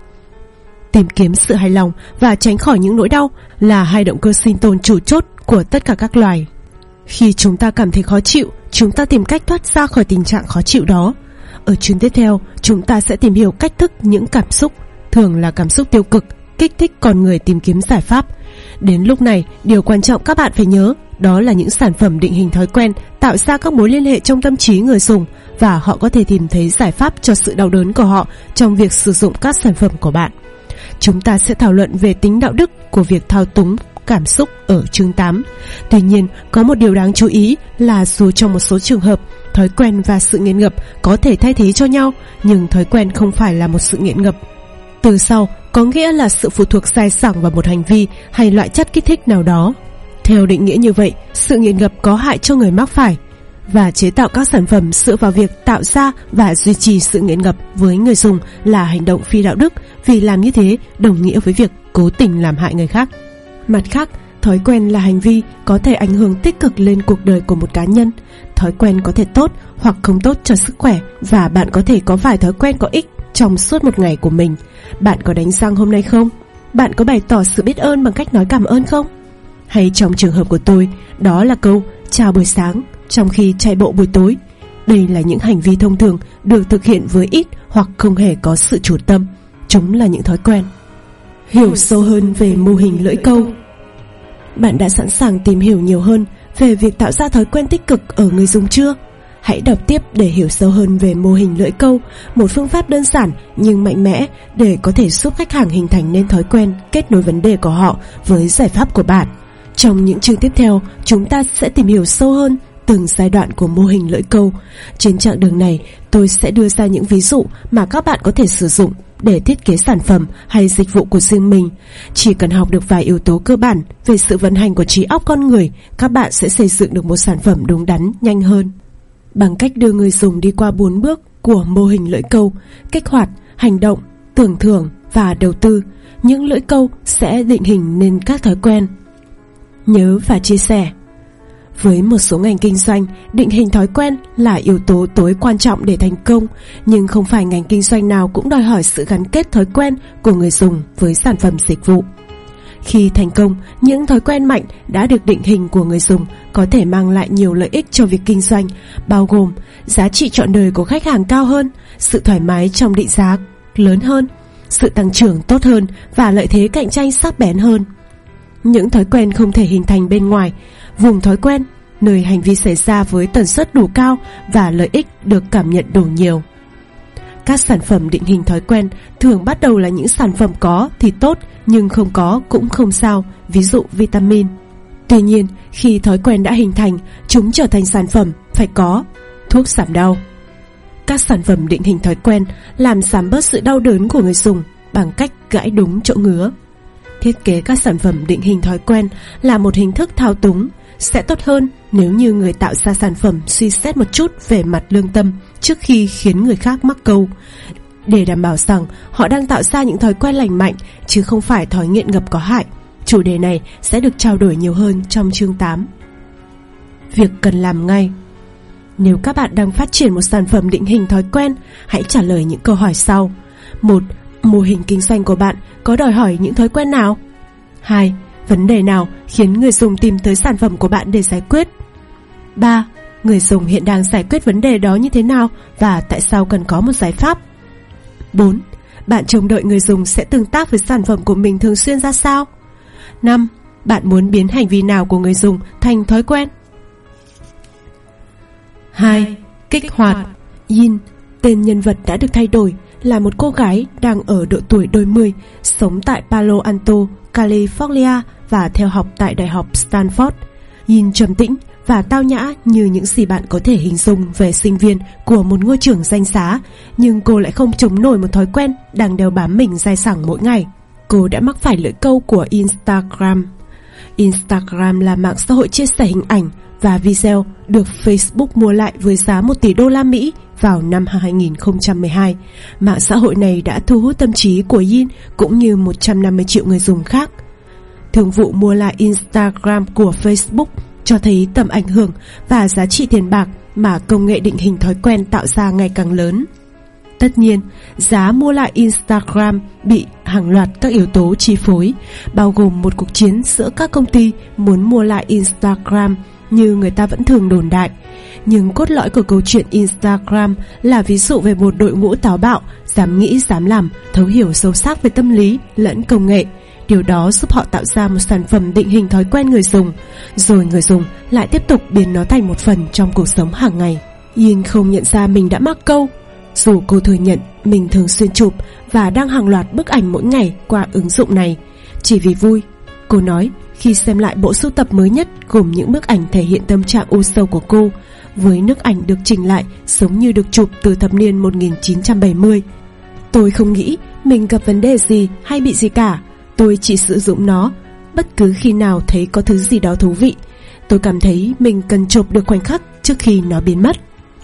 Tìm kiếm sự hài lòng và tránh khỏi những nỗi đau là hai động cơ sinh tồn chủ chốt của tất cả các loài. Khi chúng ta cảm thấy khó chịu, chúng ta tìm cách thoát ra khỏi tình trạng khó chịu đó. Ở chương tiếp theo, chúng ta sẽ tìm hiểu cách thức những cảm xúc, thường là cảm xúc tiêu cực, kích thích con người tìm kiếm giải pháp. Đến lúc này, điều quan trọng các bạn phải nhớ đó là những sản phẩm định hình thói quen tạo ra các mối liên hệ trong tâm trí người dùng, và họ có thể tìm thấy giải pháp cho sự đau đớn của họ trong việc sử dụng các sản phẩm của bạn. Chúng ta sẽ thảo luận về tính đạo đức của việc thao túng cảm xúc ở chương tám. Tuy nhiên, có một điều đáng chú ý là dù trong một số trường hợp, thói quen và sự nghiện ngập có thể thay thế cho nhau, nhưng thói quen không phải là một sự nghiện ngập. Từ sau có nghĩa là sự phụ thuộc dai dẳng vào một hành vi hay loại chất kích thích nào đó. Theo định nghĩa như vậy, sự nghiện ngập có hại cho người mắc phải, và chế tạo các sản phẩm dựa vào việc tạo ra và duy trì sự nghiện ngập với người dùng là hành động phi đạo đức, vì làm như thế đồng nghĩa với việc cố tình làm hại người khác. Mặt khác, thói quen là hành vi có thể ảnh hưởng tích cực lên cuộc đời của một cá nhân. Thói quen có thể tốt hoặc không tốt cho sức khỏe, và bạn có thể có vài thói quen có ích trong suốt một ngày của mình. Bạn có đánh răng hôm nay không? Bạn có bày tỏ sự biết ơn bằng cách nói cảm ơn không? Hay trong trường hợp của tôi, đó là câu chào buổi sáng trong khi chạy bộ buổi tối. Đây là những hành vi thông thường được thực hiện với ít hoặc không hề có sự chủ tâm. Chúng là những thói quen. Hiểu sâu hơn về mô hình lưỡi câu. Bạn đã sẵn sàng tìm hiểu nhiều hơn về việc tạo ra thói quen tích cực ở người dùng chưa? Hãy đọc tiếp để hiểu sâu hơn về mô hình lưỡi câu, một phương pháp đơn giản nhưng mạnh mẽ để có thể giúp khách hàng hình thành nên thói quen kết nối vấn đề của họ với giải pháp của bạn. Trong những chương tiếp theo, chúng ta sẽ tìm hiểu sâu hơn từng giai đoạn của mô hình lưỡi câu. Trên chặng đường này, tôi sẽ đưa ra những ví dụ mà các bạn có thể sử dụng để thiết kế sản phẩm hay dịch vụ của riêng mình. Chỉ cần học được vài yếu tố cơ bản về sự vận hành của trí óc con người, các bạn sẽ xây dựng được một sản phẩm đúng đắn nhanh hơn. Bằng cách đưa người dùng đi qua bốn bước của mô hình lưỡi câu: kích hoạt, hành động, tưởng thưởng và đầu tư, những lưỡi câu sẽ định hình nên các thói quen. Nhớ và chia sẻ. Với một số ngành kinh doanh, định hình thói quen là yếu tố tối quan trọng để thành công, nhưng không phải ngành kinh doanh nào cũng đòi hỏi sự gắn kết thói quen của người dùng với sản phẩm dịch vụ. Khi thành công, những thói quen mạnh đã được định hình của người dùng có thể mang lại nhiều lợi ích cho việc kinh doanh, bao gồm giá trị trọn đời của khách hàng cao hơn, sự thoải mái trong định giá lớn hơn, sự tăng trưởng tốt hơn và lợi thế cạnh tranh sắc bén hơn. Những thói quen không thể hình thành bên ngoài vùng thói quen, nơi hành vi xảy ra với tần suất đủ cao và lợi ích được cảm nhận đủ nhiều. Các sản phẩm định hình thói quen thường bắt đầu là những sản phẩm có thì tốt, nhưng không có cũng không sao, ví dụ vitamin. Tuy nhiên, khi thói quen đã hình thành, chúng trở thành sản phẩm phải có: thuốc giảm đau. Các sản phẩm định hình thói quen làm giảm bớt sự đau đớn của người dùng bằng cách gãi đúng chỗ ngứa. Thiết kế các sản phẩm định hình thói quen là một hình thức thao túng. Sẽ tốt hơn nếu như người tạo ra sản phẩm suy xét một chút về mặt lương tâm trước khi khiến người khác mắc câu, để đảm bảo rằng họ đang tạo ra những thói quen lành mạnh chứ không phải thói nghiện ngập có hại. Chủ đề này sẽ được trao đổi nhiều hơn trong chương tám. Việc cần làm ngay. Nếu các bạn đang phát triển một sản phẩm định hình thói quen, hãy trả lời những câu hỏi sau. một. Mô hình kinh doanh của bạn có đòi hỏi những thói quen nào? hai. Vấn đề nào khiến người dùng tìm tới sản phẩm của bạn để giải quyết? ba. Người dùng hiện đang giải quyết vấn đề đó như thế nào và tại sao cần có một giải pháp? bốn. Bạn trông đợi người dùng sẽ tương tác với sản phẩm của mình thường xuyên ra sao? năm. Bạn muốn biến hành vi nào của người dùng thành thói quen? hai. Kích hoạt. Yin, tên nhân vật đã được thay đổi, là một cô gái đang ở độ tuổi đôi mươi, sống tại Palo Alto, California và theo học tại Đại học Stanford. Yin trầm tĩnh và tao nhã như những gì bạn có thể hình dung về sinh viên của một ngôi trường danh giá, nhưng cô lại không chống nổi một thói quen đang đeo bám mình dai dẳng mỗi ngày. Cô đã mắc phải lưỡi câu của Instagram. Instagram là mạng xã hội chia sẻ hình ảnh và video được Facebook mua lại với giá một tỷ đô la Mỹ vào năm hai nghìn không trăm mười hai. Mạng xã hội này đã thu hút tâm trí của Yin cũng như một trăm năm mươi triệu người dùng khác. Thương vụ mua lại Instagram của Facebook cho thấy tầm ảnh hưởng và giá trị tiền bạc mà công nghệ định hình thói quen tạo ra ngày càng lớn. Tất nhiên, giá mua lại Instagram bị hàng loạt các yếu tố chi phối, bao gồm một cuộc chiến giữa các công ty muốn mua lại Instagram như người ta vẫn thường đồn đại. Nhưng cốt lõi của câu chuyện Instagram là ví dụ về một đội ngũ táo bạo, dám nghĩ, dám làm, thấu hiểu sâu sắc về tâm lý lẫn công nghệ. Điều đó giúp họ tạo ra một sản phẩm định hình thói quen người dùng, rồi người dùng lại tiếp tục biến nó thành một phần trong cuộc sống hàng ngày. Yin không nhận ra mình đã mắc câu, dù cô thừa nhận mình thường xuyên chụp và đăng hàng loạt bức ảnh mỗi ngày qua ứng dụng này. Chỉ vì vui, cô nói khi xem lại bộ sưu tập mới nhất gồm những bức ảnh thể hiện tâm trạng u sầu của cô, với nước ảnh được chỉnh lại giống như được chụp từ thập niên một nghìn chín trăm bảy mươi. Tôi không nghĩ mình gặp vấn đề gì hay bị gì cả. Tôi chỉ sử dụng nó bất cứ khi nào thấy có thứ gì đó thú vị. Tôi cảm thấy mình cần chụp được khoảnh khắc trước khi nó biến mất.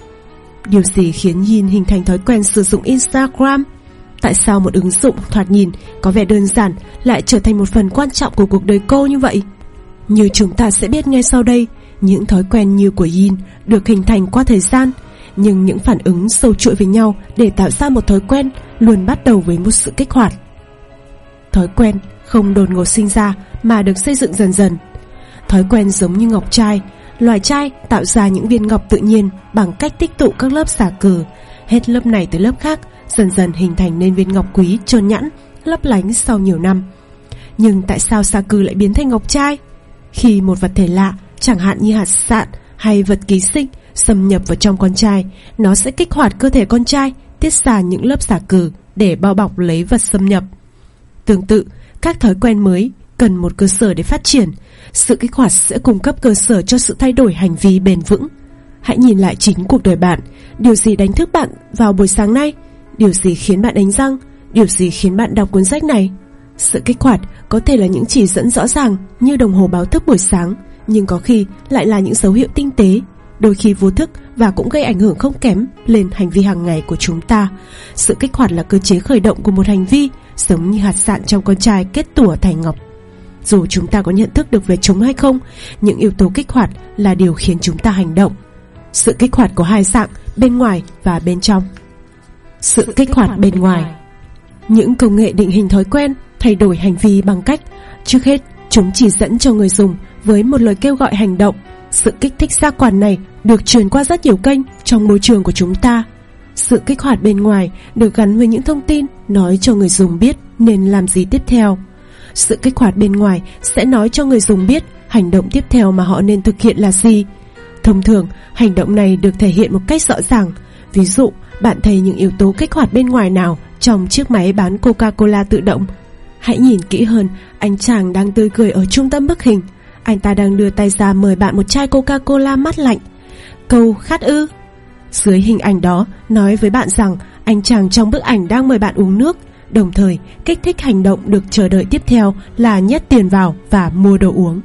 Điều gì khiến Yin hình thành thói quen sử dụng Instagram? Tại sao một ứng dụng thoạt nhìn có vẻ đơn giản lại trở thành một phần quan trọng của cuộc đời cô như vậy? Như chúng ta sẽ biết ngay sau đây, những thói quen như của Yin được hình thành qua thời gian. Nhưng những phản ứng sâu chuỗi với nhau để tạo ra một thói quen luôn bắt đầu với một sự kích hoạt. Thói quen không đột ngột sinh ra mà được xây dựng dần dần. Thói quen giống như ngọc trai. Loài trai tạo ra những viên ngọc tự nhiên bằng cách tích tụ các lớp xà cừ, hết lớp này tới lớp khác, dần dần hình thành nên viên ngọc quý trơn nhẵn, lấp lánh sau nhiều năm. Nhưng tại sao xà cừ lại biến thành ngọc trai? Khi một vật thể lạ, chẳng hạn như hạt sạn hay vật ký sinh, xâm nhập vào trong con trai, nó sẽ kích hoạt cơ thể con trai tiết ra những lớp xà cừ để bao bọc lấy vật xâm nhập. Tương tự, các thói quen mới cần một cơ sở để phát triển. Sự kích hoạt sẽ cung cấp cơ sở cho sự thay đổi hành vi bền vững. Hãy nhìn lại chính cuộc đời bạn. Điều gì đánh thức bạn vào buổi sáng nay? Điều gì khiến bạn đánh răng? Điều gì khiến bạn đọc cuốn sách này? Sự kích hoạt có thể là những chỉ dẫn rõ ràng như đồng hồ báo thức buổi sáng, nhưng có khi lại là những dấu hiệu tinh tế, đôi khi vô thức và cũng gây ảnh hưởng không kém lên hành vi hàng ngày của chúng ta. Sự kích hoạt là cơ chế khởi động của một hành vi, giống như hạt sạn trong con trai kết tủa thành ngọc. Dù chúng ta có nhận thức được về chúng hay không, những yếu tố kích hoạt là điều khiến chúng ta hành động. Sự kích hoạt có hai dạng, bên ngoài và bên trong. Sự kích hoạt bên ngoài. Những công nghệ định hình thói quen thay đổi hành vi bằng cách, trước hết, chúng chỉ dẫn cho người dùng với một lời kêu gọi hành động. Sự kích thích giác quan này được truyền qua rất nhiều kênh trong môi trường của chúng ta. Sự kích hoạt bên ngoài được gắn với những thông tin nói cho người dùng biết nên làm gì tiếp theo. Sự kích hoạt bên ngoài sẽ nói cho người dùng biết hành động tiếp theo mà họ nên thực hiện là gì. Thông thường, hành động này được thể hiện một cách rõ ràng. Ví dụ, bạn thấy những yếu tố kích hoạt bên ngoài nào trong chiếc máy bán Coca-Cola tự động? Hãy nhìn kỹ hơn, anh chàng đang tươi cười ở trung tâm bức hình. Anh ta đang đưa tay ra mời bạn một chai Coca-Cola mát lạnh. Câu khát ư? Dưới hình ảnh đó nói với bạn rằng anh chàng trong bức ảnh đang mời bạn uống nước, đồng thời kích thích hành động được chờ đợi tiếp theo là nhét tiền vào và mua đồ uống.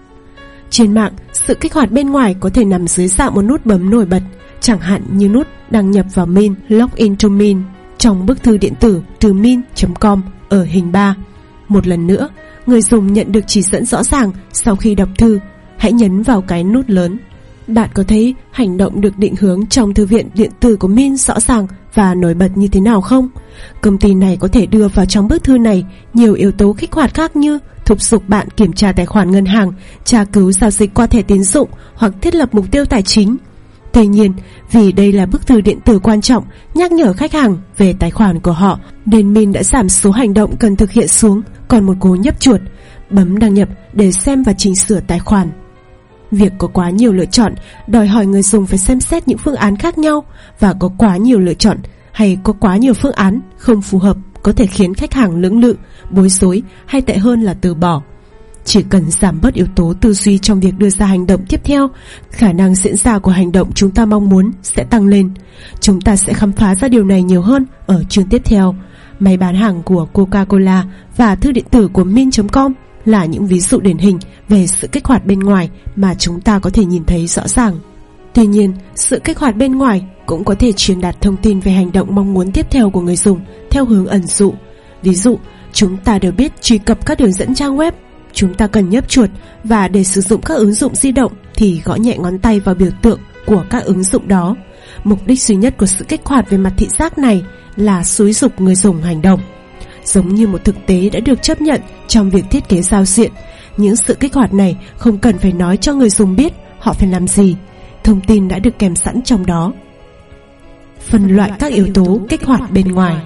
Trên mạng, sự kích hoạt bên ngoài có thể nằm dưới dạng một nút bấm nổi bật, chẳng hạn như nút đăng nhập vào Mint Login to Mint trong bức thư điện tử từ mint chấm com ở hình ba. Một lần nữa, người dùng nhận được chỉ dẫn rõ ràng sau khi đọc thư. Hãy nhấn vào cái nút lớn. Bạn có thấy hành động được định hướng trong thư viện điện tử của Mint rõ ràng và nổi bật như thế nào không? Công ty này có thể đưa vào trong bức thư này nhiều yếu tố kích hoạt khác như thúc giục bạn kiểm tra tài khoản ngân hàng, tra cứu giao dịch qua thẻ tín dụng hoặc thiết lập mục tiêu tài chính. Tuy nhiên, vì đây là bức thư điện tử quan trọng nhắc nhở khách hàng về tài khoản của họ, nên Mint đã giảm số hành động cần thực hiện xuống còn một cú nhấp chuột, bấm đăng nhập để xem và chỉnh sửa tài khoản. Việc có quá nhiều lựa chọn đòi hỏi người dùng phải xem xét những phương án khác nhau, và có quá nhiều lựa chọn hay có quá nhiều phương án không phù hợp có thể khiến khách hàng lưỡng lự, bối rối hay tệ hơn là từ bỏ. Chỉ cần giảm bớt yếu tố tư duy trong việc đưa ra hành động tiếp theo, khả năng diễn ra của hành động chúng ta mong muốn sẽ tăng lên. Chúng ta sẽ khám phá ra điều này nhiều hơn ở chương tiếp theo. Máy bán hàng của Coca-Cola và thư điện tử của mint chấm com là những ví dụ điển hình về sự kích hoạt bên ngoài mà chúng ta có thể nhìn thấy rõ ràng. Tuy nhiên, sự kích hoạt bên ngoài cũng có thể truyền đạt thông tin về hành động mong muốn tiếp theo của người dùng theo hướng ẩn dụ. Ví dụ, chúng ta đều biết truy cập các đường dẫn trang web. Chúng ta cần nhấp chuột, và để sử dụng các ứng dụng di động thì gõ nhẹ ngón tay vào biểu tượng của các ứng dụng đó. Mục đích duy nhất của sự kích hoạt về mặt thị giác này là xúi giục người dùng hành động. Giống như một thực tế đã được chấp nhận trong việc thiết kế giao diện, những sự kích hoạt này không cần phải nói cho người dùng biết họ phải làm gì. Thông tin đã được kèm sẵn trong đó. Phân loại các yếu tố kích hoạt bên ngoài.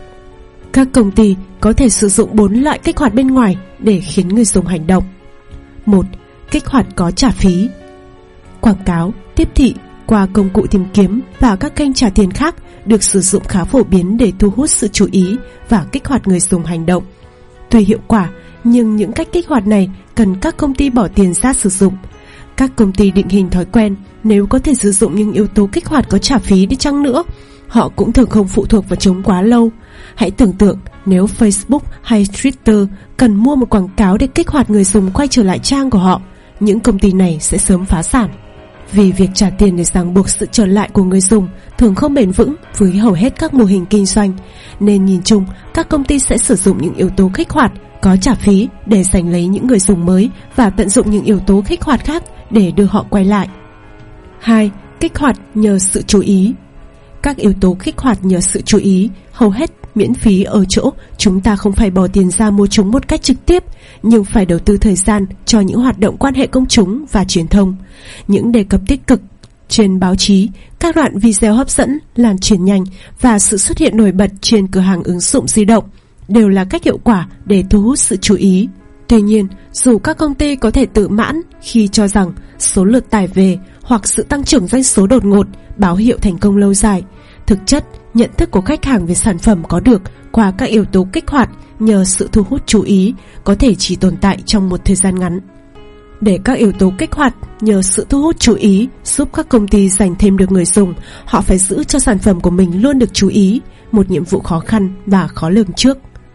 Các công ty có thể sử dụng bốn loại kích hoạt bên ngoài để khiến người dùng hành động. một. Kích hoạt có trả phí. Quảng cáo, tiếp thị qua công cụ tìm kiếm và các kênh trả tiền khác được sử dụng khá phổ biến để thu hút sự chú ý và kích hoạt người dùng hành động. Tuy hiệu quả, nhưng những cách kích hoạt này cần các công ty bỏ tiền ra sử dụng. Các công ty định hình thói quen nếu có thể sử dụng những yếu tố kích hoạt có trả phí đi chăng nữa, họ cũng thường không phụ thuộc vào chúng quá lâu. Hãy tưởng tượng nếu Facebook hay Twitter cần mua một quảng cáo để kích hoạt người dùng quay trở lại trang của họ, những công ty này sẽ sớm phá sản. Vì việc trả tiền để ràng buộc sự trở lại của người dùng thường không bền vững với hầu hết các mô hình kinh doanh, nên nhìn chung các công ty sẽ sử dụng những yếu tố kích hoạt có trả phí để giành lấy những người dùng mới và tận dụng những yếu tố kích hoạt khác để đưa họ quay lại. hai. Kích hoạt nhờ sự chú ý. Các yếu tố kích hoạt nhờ sự chú ý hầu hết miễn phí ở chỗ chúng ta không phải bỏ tiền ra mua chúng một cách trực tiếp, nhưng phải đầu tư thời gian cho những hoạt động quan hệ công chúng và truyền thông, những đề cập tích cực trên báo chí, các đoạn video hấp dẫn, lan truyền nhanh và sự xuất hiện nổi bật trên cửa hàng ứng dụng di động đều là cách hiệu quả để thu hút sự chú ý. Tuy nhiên, dù các công ty có thể tự mãn khi cho rằng số lượt tải về hoặc sự tăng trưởng doanh số đột ngột báo hiệu thành công lâu dài, thực chất, nhận thức của khách hàng về sản phẩm có được qua các yếu tố kích hoạt nhờ sự thu hút chú ý có thể chỉ tồn tại trong một thời gian ngắn. Để các yếu tố kích hoạt nhờ sự thu hút chú ý giúp các công ty giành thêm được người dùng, họ phải giữ cho sản phẩm của mình luôn được chú ý, một nhiệm vụ khó khăn và khó lường trước.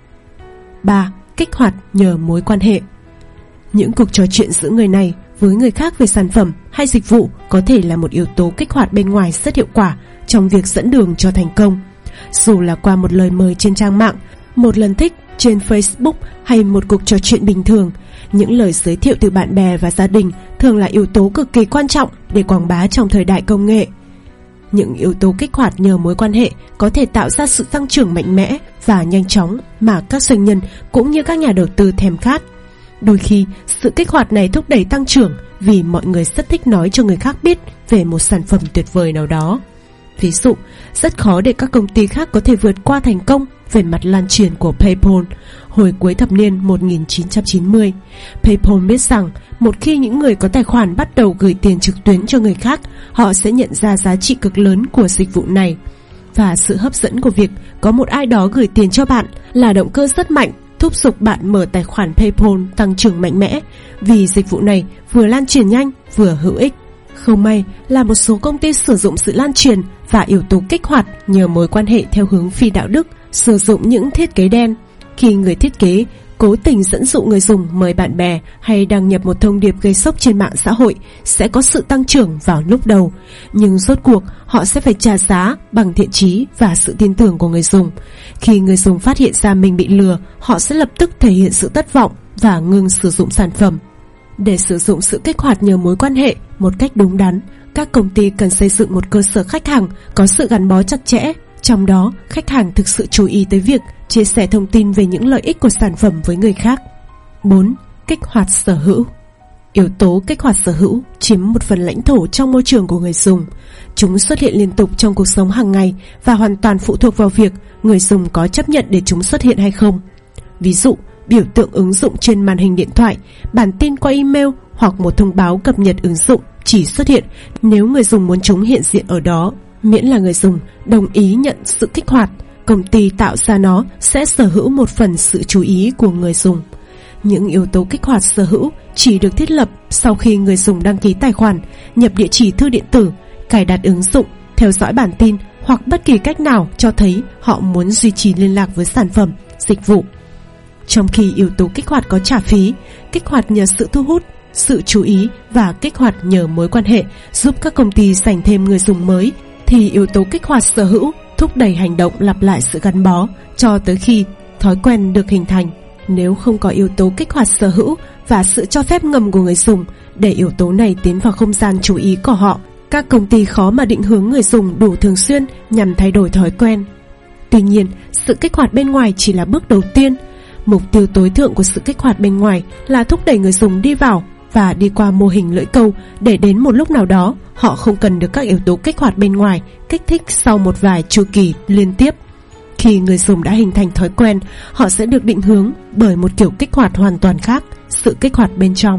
ba. Kích hoạt nhờ mối quan hệ. Những cuộc trò chuyện giữa người này với người khác về sản phẩm hay dịch vụ có thể là một yếu tố kích hoạt bên ngoài rất hiệu quả trong việc dẫn đường cho thành công. Dù là qua một lời mời trên trang mạng, một lần thích trên Facebook hay một cuộc trò chuyện bình thường, những lời giới thiệu từ bạn bè và gia đình thường là yếu tố cực kỳ quan trọng để quảng bá trong thời đại công nghệ. Những yếu tố kích hoạt nhờ mối quan hệ có thể tạo ra sự tăng trưởng mạnh mẽ và nhanh chóng mà các doanh nhân cũng như các nhà đầu tư thèm khát. Đôi khi, sự kích hoạt này thúc đẩy tăng trưởng vì mọi người rất thích nói cho người khác biết về một sản phẩm tuyệt vời nào đó. Ví dụ, rất khó để các công ty khác có thể vượt qua thành công về mặt lan truyền của PayPal. Hồi cuối thập niên một nghìn chín trăm chín mươi, PayPal biết rằng một khi những người có tài khoản bắt đầu gửi tiền trực tuyến cho người khác, họ sẽ nhận ra giá trị cực lớn của dịch vụ này. Và sự hấp dẫn của việc có một ai đó gửi tiền cho bạn là động cơ rất mạnh thúc giục bạn mở tài khoản PayPal tăng trưởng mạnh mẽ, vì dịch vụ này vừa lan truyền nhanh vừa hữu ích. Không may là một số công ty sử dụng sự lan truyền và yếu tố kích hoạt nhờ mối quan hệ theo hướng phi đạo đức, sử dụng những thiết kế đen. Khi người thiết kế cố tình dẫn dụ người dùng mời bạn bè hay đăng nhập một thông điệp gây sốc trên mạng xã hội, sẽ có sự tăng trưởng vào lúc đầu, nhưng rốt cuộc họ sẽ phải trả giá bằng thiện chí và sự tin tưởng của người dùng. Khi người dùng phát hiện ra mình bị lừa, họ sẽ lập tức thể hiện sự thất vọng và ngừng sử dụng sản phẩm. Để sử dụng sự kích hoạt nhờ mối quan hệ một cách đúng đắn, các công ty cần xây dựng một cơ sở khách hàng có sự gắn bó chặt chẽ. Trong đó, khách hàng thực sự chú ý tới việc chia sẻ thông tin về những lợi ích của sản phẩm với người khác. bốn. Kích hoạt sở hữu. Yếu tố kích hoạt sở hữu chiếm một phần lãnh thổ trong môi trường của người dùng. Chúng xuất hiện liên tục trong cuộc sống hàng ngày và hoàn toàn phụ thuộc vào việc người dùng có chấp nhận để chúng xuất hiện hay không. Ví dụ, biểu tượng ứng dụng trên màn hình điện thoại, bản tin qua email hoặc một thông báo cập nhật ứng dụng chỉ xuất hiện nếu người dùng muốn chúng hiện diện ở đó. Miễn là người dùng đồng ý nhận sự kích hoạt, công ty tạo ra nó sẽ sở hữu một phần sự chú ý của người dùng. Những yếu tố kích hoạt sở hữu chỉ được thiết lập sau khi người dùng đăng ký tài khoản, nhập địa chỉ thư điện tử, cài đặt ứng dụng, theo dõi bản tin hoặc bất kỳ cách nào cho thấy họ muốn duy trì liên lạc với sản phẩm, dịch vụ. Trong khi yếu tố kích hoạt có trả phí, kích hoạt nhờ sự thu hút, sự chú ý và kích hoạt nhờ mối quan hệ giúp các công ty giành thêm người dùng mới, thì yếu tố kích hoạt sở hữu thúc đẩy hành động lặp lại sự gắn bó cho tới khi thói quen được hình thành. Nếu không có yếu tố kích hoạt sở hữu và sự cho phép ngầm của người dùng để yếu tố này tiến vào không gian chú ý của họ, các công ty khó mà định hướng người dùng đủ thường xuyên nhằm thay đổi thói quen. Tuy nhiên, sự kích hoạt bên ngoài chỉ là bước đầu tiên. Mục tiêu tối thượng của sự kích hoạt bên ngoài là thúc đẩy người dùng đi vào và đi qua mô hình lưỡi câu để đến một lúc nào đó họ không cần được các yếu tố kích hoạt bên ngoài kích thích sau một vài chu kỳ liên tiếp. Khi người dùng đã hình thành thói quen, họ sẽ được định hướng bởi một kiểu kích hoạt hoàn toàn khác, sự kích hoạt bên trong.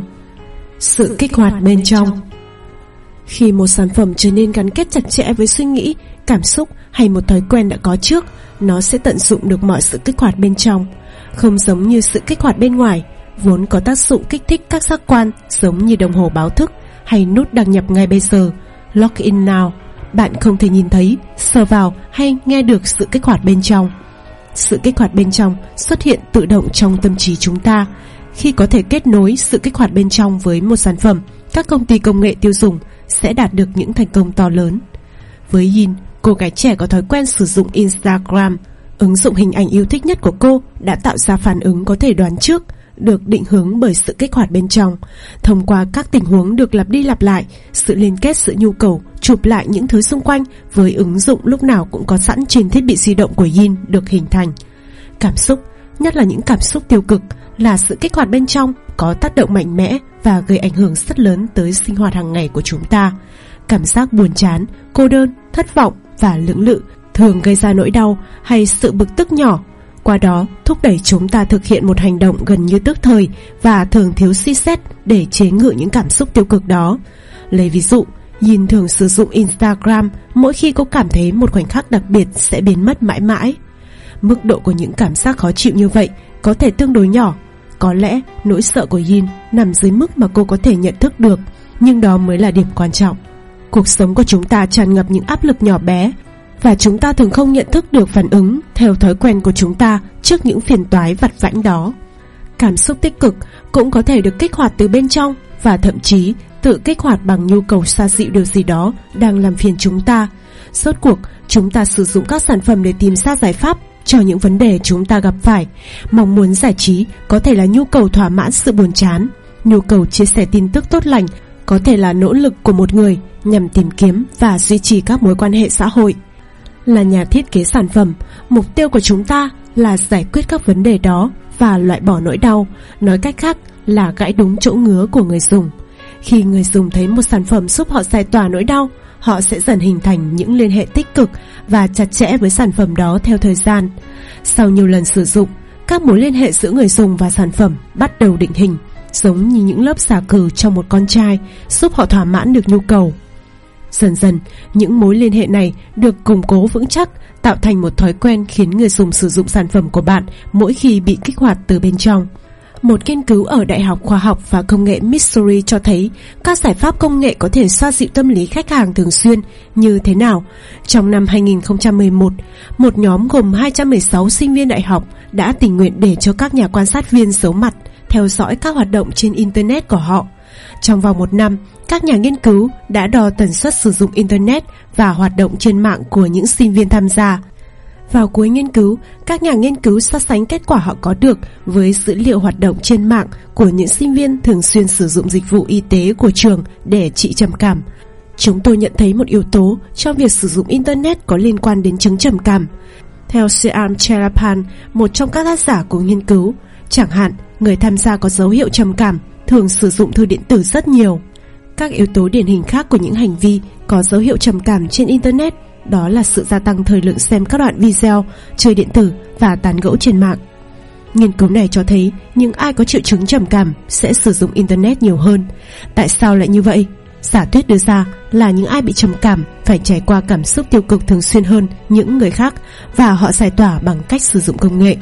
Sự kích hoạt bên trong. Khi một sản phẩm trở nên gắn kết chặt chẽ với suy nghĩ, cảm xúc hay một thói quen đã có trước, nó sẽ tận dụng được mọi sự kích hoạt bên trong. Không giống như sự kích hoạt bên ngoài, vốn có tác dụng kích thích các giác quan giống như đồng hồ báo thức hay nút đăng nhập ngay bây giờ, log in now. Bạn không thể nhìn thấy, sờ vào hay nghe được sự kích hoạt bên trong. Sự kích hoạt bên trong xuất hiện tự động trong tâm trí chúng ta. Khi có thể kết nối sự kích hoạt bên trong với một sản phẩm, các công ty công nghệ tiêu dùng sẽ đạt được những thành công to lớn. Với Yin, cô gái trẻ có thói quen sử dụng Instagram. Ứng dụng hình ảnh yêu thích nhất của cô đã tạo ra phản ứng có thể đoán trước. được định hướng bởi sự kích hoạt bên trong. Thông qua các tình huống được lặp đi lặp lại, sự liên kết giữa nhu cầu chụp lại những thứ xung quanh với ứng dụng lúc nào cũng có sẵn trên thiết bị di động của Yin được hình thành. Cảm xúc, nhất là những cảm xúc tiêu cực, là sự kích hoạt bên trong, có tác động mạnh mẽ và gây ảnh hưởng rất lớn tới sinh hoạt hàng ngày của chúng ta. Cảm giác buồn chán, cô đơn, thất vọng và lưỡng lự thường gây ra nỗi đau hay sự bực tức nhỏ, qua đó thúc đẩy chúng ta thực hiện một hành động gần như tức thời và thường thiếu suy xét để chế ngự những cảm xúc tiêu cực đó. Lấy ví dụ, Yin thường sử dụng Instagram mỗi khi cô cảm thấy một khoảnh khắc đặc biệt sẽ biến mất mãi mãi. Mức độ của những cảm giác khó chịu như vậy có thể tương đối nhỏ. Có lẽ nỗi sợ của Yin nằm dưới mức mà cô có thể nhận thức được, nhưng đó mới là điểm quan trọng. Cuộc sống của chúng ta tràn ngập những áp lực nhỏ bé, và chúng ta thường không nhận thức được phản ứng theo thói quen của chúng ta trước những phiền toái vặt vãnh đó. Cảm xúc tích cực cũng có thể được kích hoạt từ bên trong, và thậm chí tự kích hoạt bằng nhu cầu xoa dịu điều gì đó đang làm phiền chúng ta. Rốt cuộc, chúng ta sử dụng các sản phẩm để tìm ra giải pháp cho những vấn đề chúng ta gặp phải. Mong muốn giải trí có thể là nhu cầu thỏa mãn sự buồn chán. Nhu cầu chia sẻ tin tức tốt lành có thể là nỗ lực của một người nhằm tìm kiếm và duy trì các mối quan hệ xã hội. Là nhà thiết kế sản phẩm, mục tiêu của chúng ta là giải quyết các vấn đề đó và loại bỏ nỗi đau, nói cách khác là gãi đúng chỗ ngứa của người dùng. Khi người dùng thấy một sản phẩm giúp họ giải tỏa nỗi đau, họ sẽ dần hình thành những liên hệ tích cực và chặt chẽ với sản phẩm đó theo thời gian. Sau nhiều lần sử dụng, các mối liên hệ giữa người dùng và sản phẩm bắt đầu định hình, giống như những lớp xà cừ trong một con trai, giúp họ thỏa mãn được nhu cầu. Dần dần, những mối liên hệ này được củng cố vững chắc, tạo thành một thói quen khiến người dùng sử dụng sản phẩm của bạn mỗi khi bị kích hoạt từ bên trong. Một nghiên cứu ở Đại học Khoa học và Công nghệ Missouri cho thấy các giải pháp công nghệ có thể xoa dịu tâm lý khách hàng thường xuyên như thế nào. Trong năm hai nghìn không trăm mười một, một nhóm gồm hai trăm mười sáu sinh viên đại học đã tình nguyện để cho các nhà quan sát viên giấu mặt, theo dõi các hoạt động trên Internet của họ. Trong vòng một năm, các nhà nghiên cứu đã đo tần suất sử dụng Internet và hoạt động trên mạng của những sinh viên tham gia. Vào cuối nghiên cứu, các nhà nghiên cứu so sánh kết quả họ có được với dữ liệu hoạt động trên mạng của những sinh viên thường xuyên sử dụng dịch vụ y tế của trường để trị trầm cảm. Chúng tôi nhận thấy một yếu tố trong việc sử dụng Internet có liên quan đến chứng trầm cảm. Theo Shyam Chalapan, một trong các tác giả của nghiên cứu, chẳng hạn, người tham gia có dấu hiệu trầm cảm thường sử dụng thư điện tử rất nhiều. Các yếu tố điển hình khác của những hành vi có dấu hiệu trầm cảm trên Internet đó là sự gia tăng thời lượng xem các đoạn video, chơi điện tử và tán gẫu trên mạng. Nghiên cứu này cho thấy những ai có triệu chứng trầm cảm sẽ sử dụng Internet nhiều hơn. Tại sao lại như vậy? Giả thuyết đưa ra là những ai bị trầm cảm phải trải qua cảm xúc tiêu cực thường xuyên hơn những người khác, và họ giải tỏa bằng cách sử dụng công nghệ.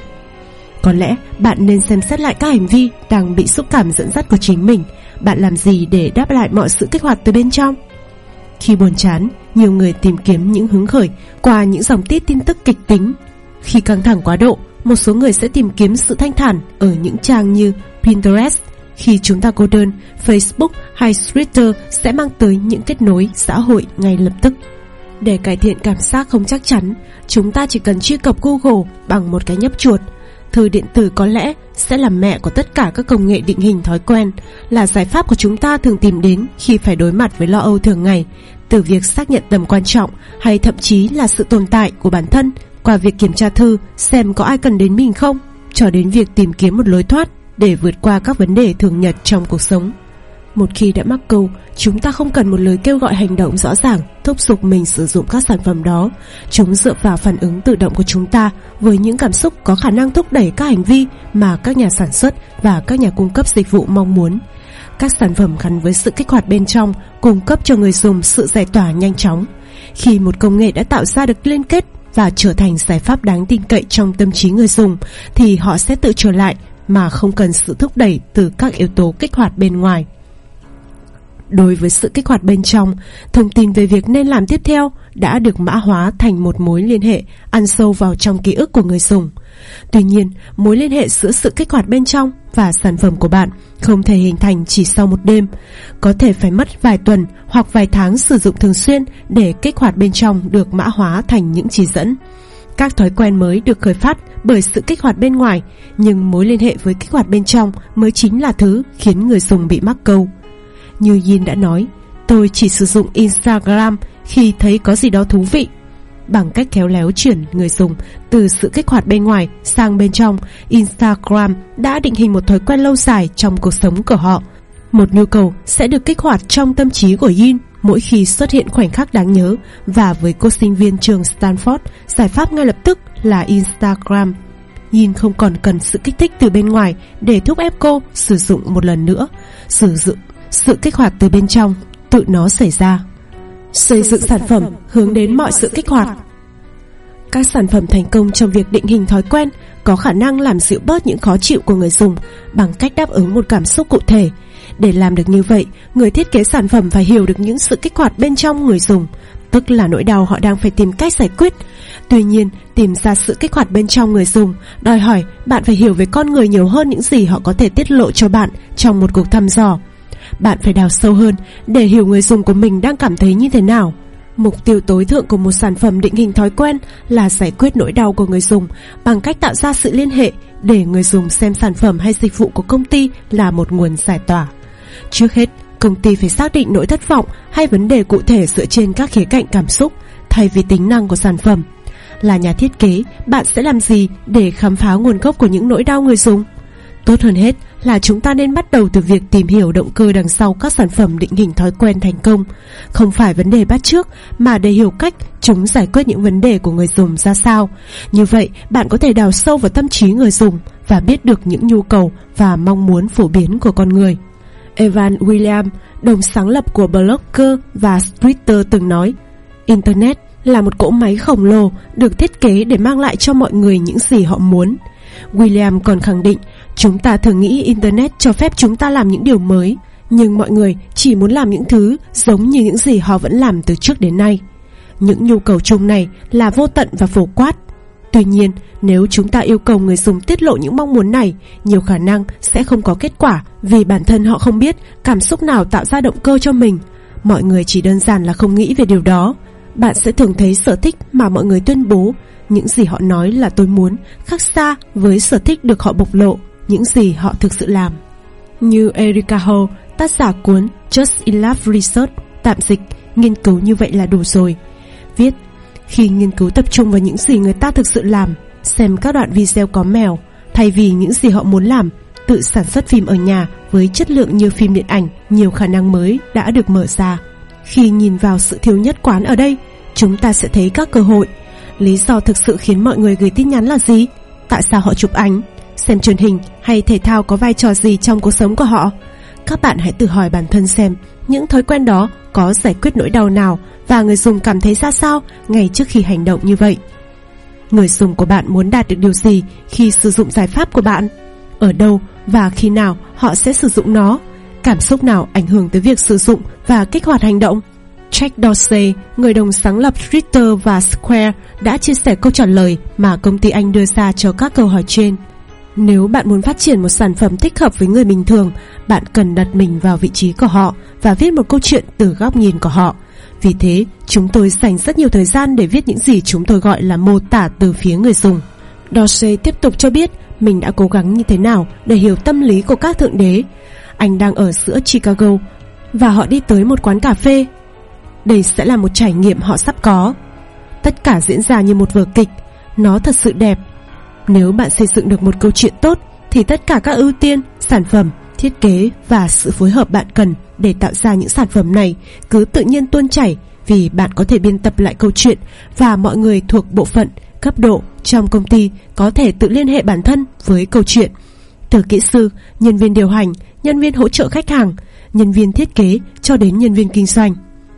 Có lẽ bạn nên xem xét lại các hành vi đang bị xúc cảm dẫn dắt của chính mình. Bạn làm gì để đáp lại mọi sự kích hoạt từ bên trong? Khi buồn chán, nhiều người tìm kiếm những hứng khởi qua những dòng tít tin tức kịch tính. Khi căng thẳng quá độ, một số người sẽ tìm kiếm sự thanh thản ở những trang như Pinterest. Khi chúng ta cô đơn, Facebook hay Twitter sẽ mang tới những kết nối xã hội ngay lập tức. Để cải thiện cảm giác không chắc chắn, chúng ta chỉ cần truy cập Google bằng một cái nhấp chuột. Thư điện tử có lẽ sẽ là mẹ của tất cả các công nghệ định hình thói quen, là giải pháp của chúng ta thường tìm đến khi phải đối mặt với lo âu thường ngày, từ việc xác nhận tầm quan trọng hay thậm chí là sự tồn tại của bản thân qua việc kiểm tra thư xem có ai cần đến mình không, cho đến việc tìm kiếm một lối thoát để vượt qua các vấn đề thường nhật trong cuộc sống. Một khi đã mắc câu, chúng ta không cần một lời kêu gọi hành động rõ ràng thúc giục mình sử dụng các sản phẩm đó. Chúng dựa vào phản ứng tự động của chúng ta với những cảm xúc có khả năng thúc đẩy các hành vi mà các nhà sản xuất và các nhà cung cấp dịch vụ mong muốn. Các sản phẩm gắn với sự kích hoạt bên trong cung cấp cho người dùng sự giải tỏa nhanh chóng. Khi một công nghệ đã tạo ra được liên kết và trở thành giải pháp đáng tin cậy trong tâm trí người dùng, thì họ sẽ tự trở lại mà không cần sự thúc đẩy từ các yếu tố kích hoạt bên ngoài. Đối với sự kích hoạt bên trong, thông tin về việc nên làm tiếp theo đã được mã hóa thành một mối liên hệ ăn sâu vào trong ký ức của người dùng. Tuy nhiên, mối liên hệ giữa sự kích hoạt bên trong và sản phẩm của bạn không thể hình thành chỉ sau một đêm. Có thể phải mất vài tuần hoặc vài tháng sử dụng thường xuyên để kích hoạt bên trong được mã hóa thành những chỉ dẫn. Các thói quen mới được khởi phát bởi sự kích hoạt bên ngoài, nhưng mối liên hệ với kích hoạt bên trong mới chính là thứ khiến người dùng bị mắc câu. Như Yin đã nói, tôi chỉ sử dụng Instagram khi thấy có gì đó thú vị. Bằng cách khéo léo chuyển người dùng từ sự kích hoạt bên ngoài sang bên trong, Instagram đã định hình một thói quen lâu dài trong cuộc sống của họ. Một nhu cầu sẽ được kích hoạt trong tâm trí của Yin mỗi khi xuất hiện khoảnh khắc đáng nhớ, và với cô sinh viên trường Stanford, giải pháp ngay lập tức là Instagram. Yin không còn cần sự kích thích từ bên ngoài để thúc ép cô sử dụng một lần nữa. Sử dụng sự kích hoạt từ bên trong, tự nó xảy ra. Xây dựng sản phẩm hướng đến mọi sự kích hoạt. Các sản phẩm thành công trong việc định hình thói quen có khả năng làm dịu bớt những khó chịu của người dùng bằng cách đáp ứng một cảm xúc cụ thể. Để làm được như vậy, người thiết kế sản phẩm phải hiểu được những sự kích hoạt bên trong người dùng, tức là nỗi đau họ đang phải tìm cách giải quyết. Tuy nhiên, tìm ra sự kích hoạt bên trong người dùng đòi hỏi bạn phải hiểu về con người nhiều hơn những gì họ có thể tiết lộ cho bạn trong một cuộc thăm dò. Bạn phải đào sâu hơn để hiểu người dùng của mình đang cảm thấy như thế nào. Mục tiêu tối thượng của một sản phẩm định hình thói quen là giải quyết nỗi đau của người dùng bằng cách tạo ra sự liên hệ để người dùng xem sản phẩm hay dịch vụ của công ty là một nguồn giải tỏa. Trước hết, công ty phải xác định nỗi thất vọng hay vấn đề cụ thể dựa trên các khía cạnh cảm xúc thay vì tính năng của sản phẩm. Là nhà thiết kế, bạn sẽ làm gì để khám phá nguồn gốc của những nỗi đau người dùng? Tốt hơn hết là chúng ta nên bắt đầu từ việc tìm hiểu động cơ đằng sau các sản phẩm định hình thói quen thành công. Không phải vấn đề bắt chước, mà để hiểu cách chúng giải quyết những vấn đề của người dùng ra sao. Như vậy, bạn có thể đào sâu vào tâm trí người dùng và biết được những nhu cầu và mong muốn phổ biến của con người. Evan Williams, đồng sáng lập của Blogger và Twitter từng nói, Internet là một cỗ máy khổng lồ được thiết kế để mang lại cho mọi người những gì họ muốn. William còn khẳng định, chúng ta thường nghĩ Internet cho phép chúng ta làm những điều mới, nhưng mọi người chỉ muốn làm những thứ giống như những gì họ vẫn làm từ trước đến nay. Những nhu cầu chung này là vô tận và phổ quát. Tuy nhiên, nếu chúng ta yêu cầu người dùng tiết lộ những mong muốn này, nhiều khả năng sẽ không có kết quả vì bản thân họ không biết cảm xúc nào tạo ra động cơ cho mình. Mọi người chỉ đơn giản là không nghĩ về điều đó. Bạn sẽ thường thấy sở thích mà mọi người tuyên bố, những gì họ nói là tôi muốn, khác xa với sở thích được họ bộc lộ, những gì họ thực sự làm. Như Erika Hall, tác giả cuốn Just Enough Research, tạm dịch, nghiên cứu như vậy là đủ rồi, viết, khi nghiên cứu tập trung vào những gì người ta thực sự làm, xem các đoạn video có mèo, thay vì những gì họ muốn làm, tự sản xuất phim ở nhà với chất lượng như phim điện ảnh, nhiều khả năng mới đã được mở ra. Khi nhìn vào sự thiếu nhất quán ở đây, chúng ta sẽ thấy các cơ hội. Lý do thực sự khiến mọi người gửi tin nhắn là gì? Tại sao họ chụp ảnh? Xem truyền hình hay thể thao có vai trò gì trong cuộc sống của họ? Các bạn hãy tự hỏi bản thân xem những thói quen đó có giải quyết nỗi đau nào và người dùng cảm thấy ra sao ngay trước khi hành động như vậy. Người dùng của bạn muốn đạt được điều gì khi sử dụng giải pháp của bạn? Ở đâu và khi nào họ sẽ sử dụng nó? Cảm xúc nào ảnh hưởng tới việc sử dụng và kích hoạt hành động? Jack Dorsey, người đồng sáng lập Twitter và Square, đã chia sẻ câu trả lời mà công ty Anh đưa ra cho các câu hỏi trên. Nếu bạn muốn phát triển một sản phẩm thích hợp với người bình thường, bạn cần đặt mình vào vị trí của họ và viết một câu chuyện từ góc nhìn của họ. Vì thế, chúng tôi dành rất nhiều thời gian để viết những gì chúng tôi gọi là mô tả từ phía người dùng. Dorsey tiếp tục cho biết mình đã cố gắng như thế nào để hiểu tâm lý của các thượng đế. Anh đang ở giữa Chicago và họ đi tới một quán cà phê. Đây sẽ là một trải nghiệm họ sắp có. Tất cả diễn ra như một vở kịch. Nó thật sự đẹp. Nếu bạn xây dựng được một câu chuyện tốt thì tất cả các ưu tiên, sản phẩm, thiết kế và sự phối hợp bạn cần để tạo ra những sản phẩm này cứ tự nhiên tuôn chảy, vì bạn có thể biên tập lại câu chuyện và mọi người thuộc bộ phận, cấp độ trong công ty có thể tự liên hệ bản thân với câu chuyện. Từ kỹ sư, nhân viên điều hành, nhân viên hỗ trợ khách hàng, nhân viên thiết kế cho đến nhân viên kinh doanh.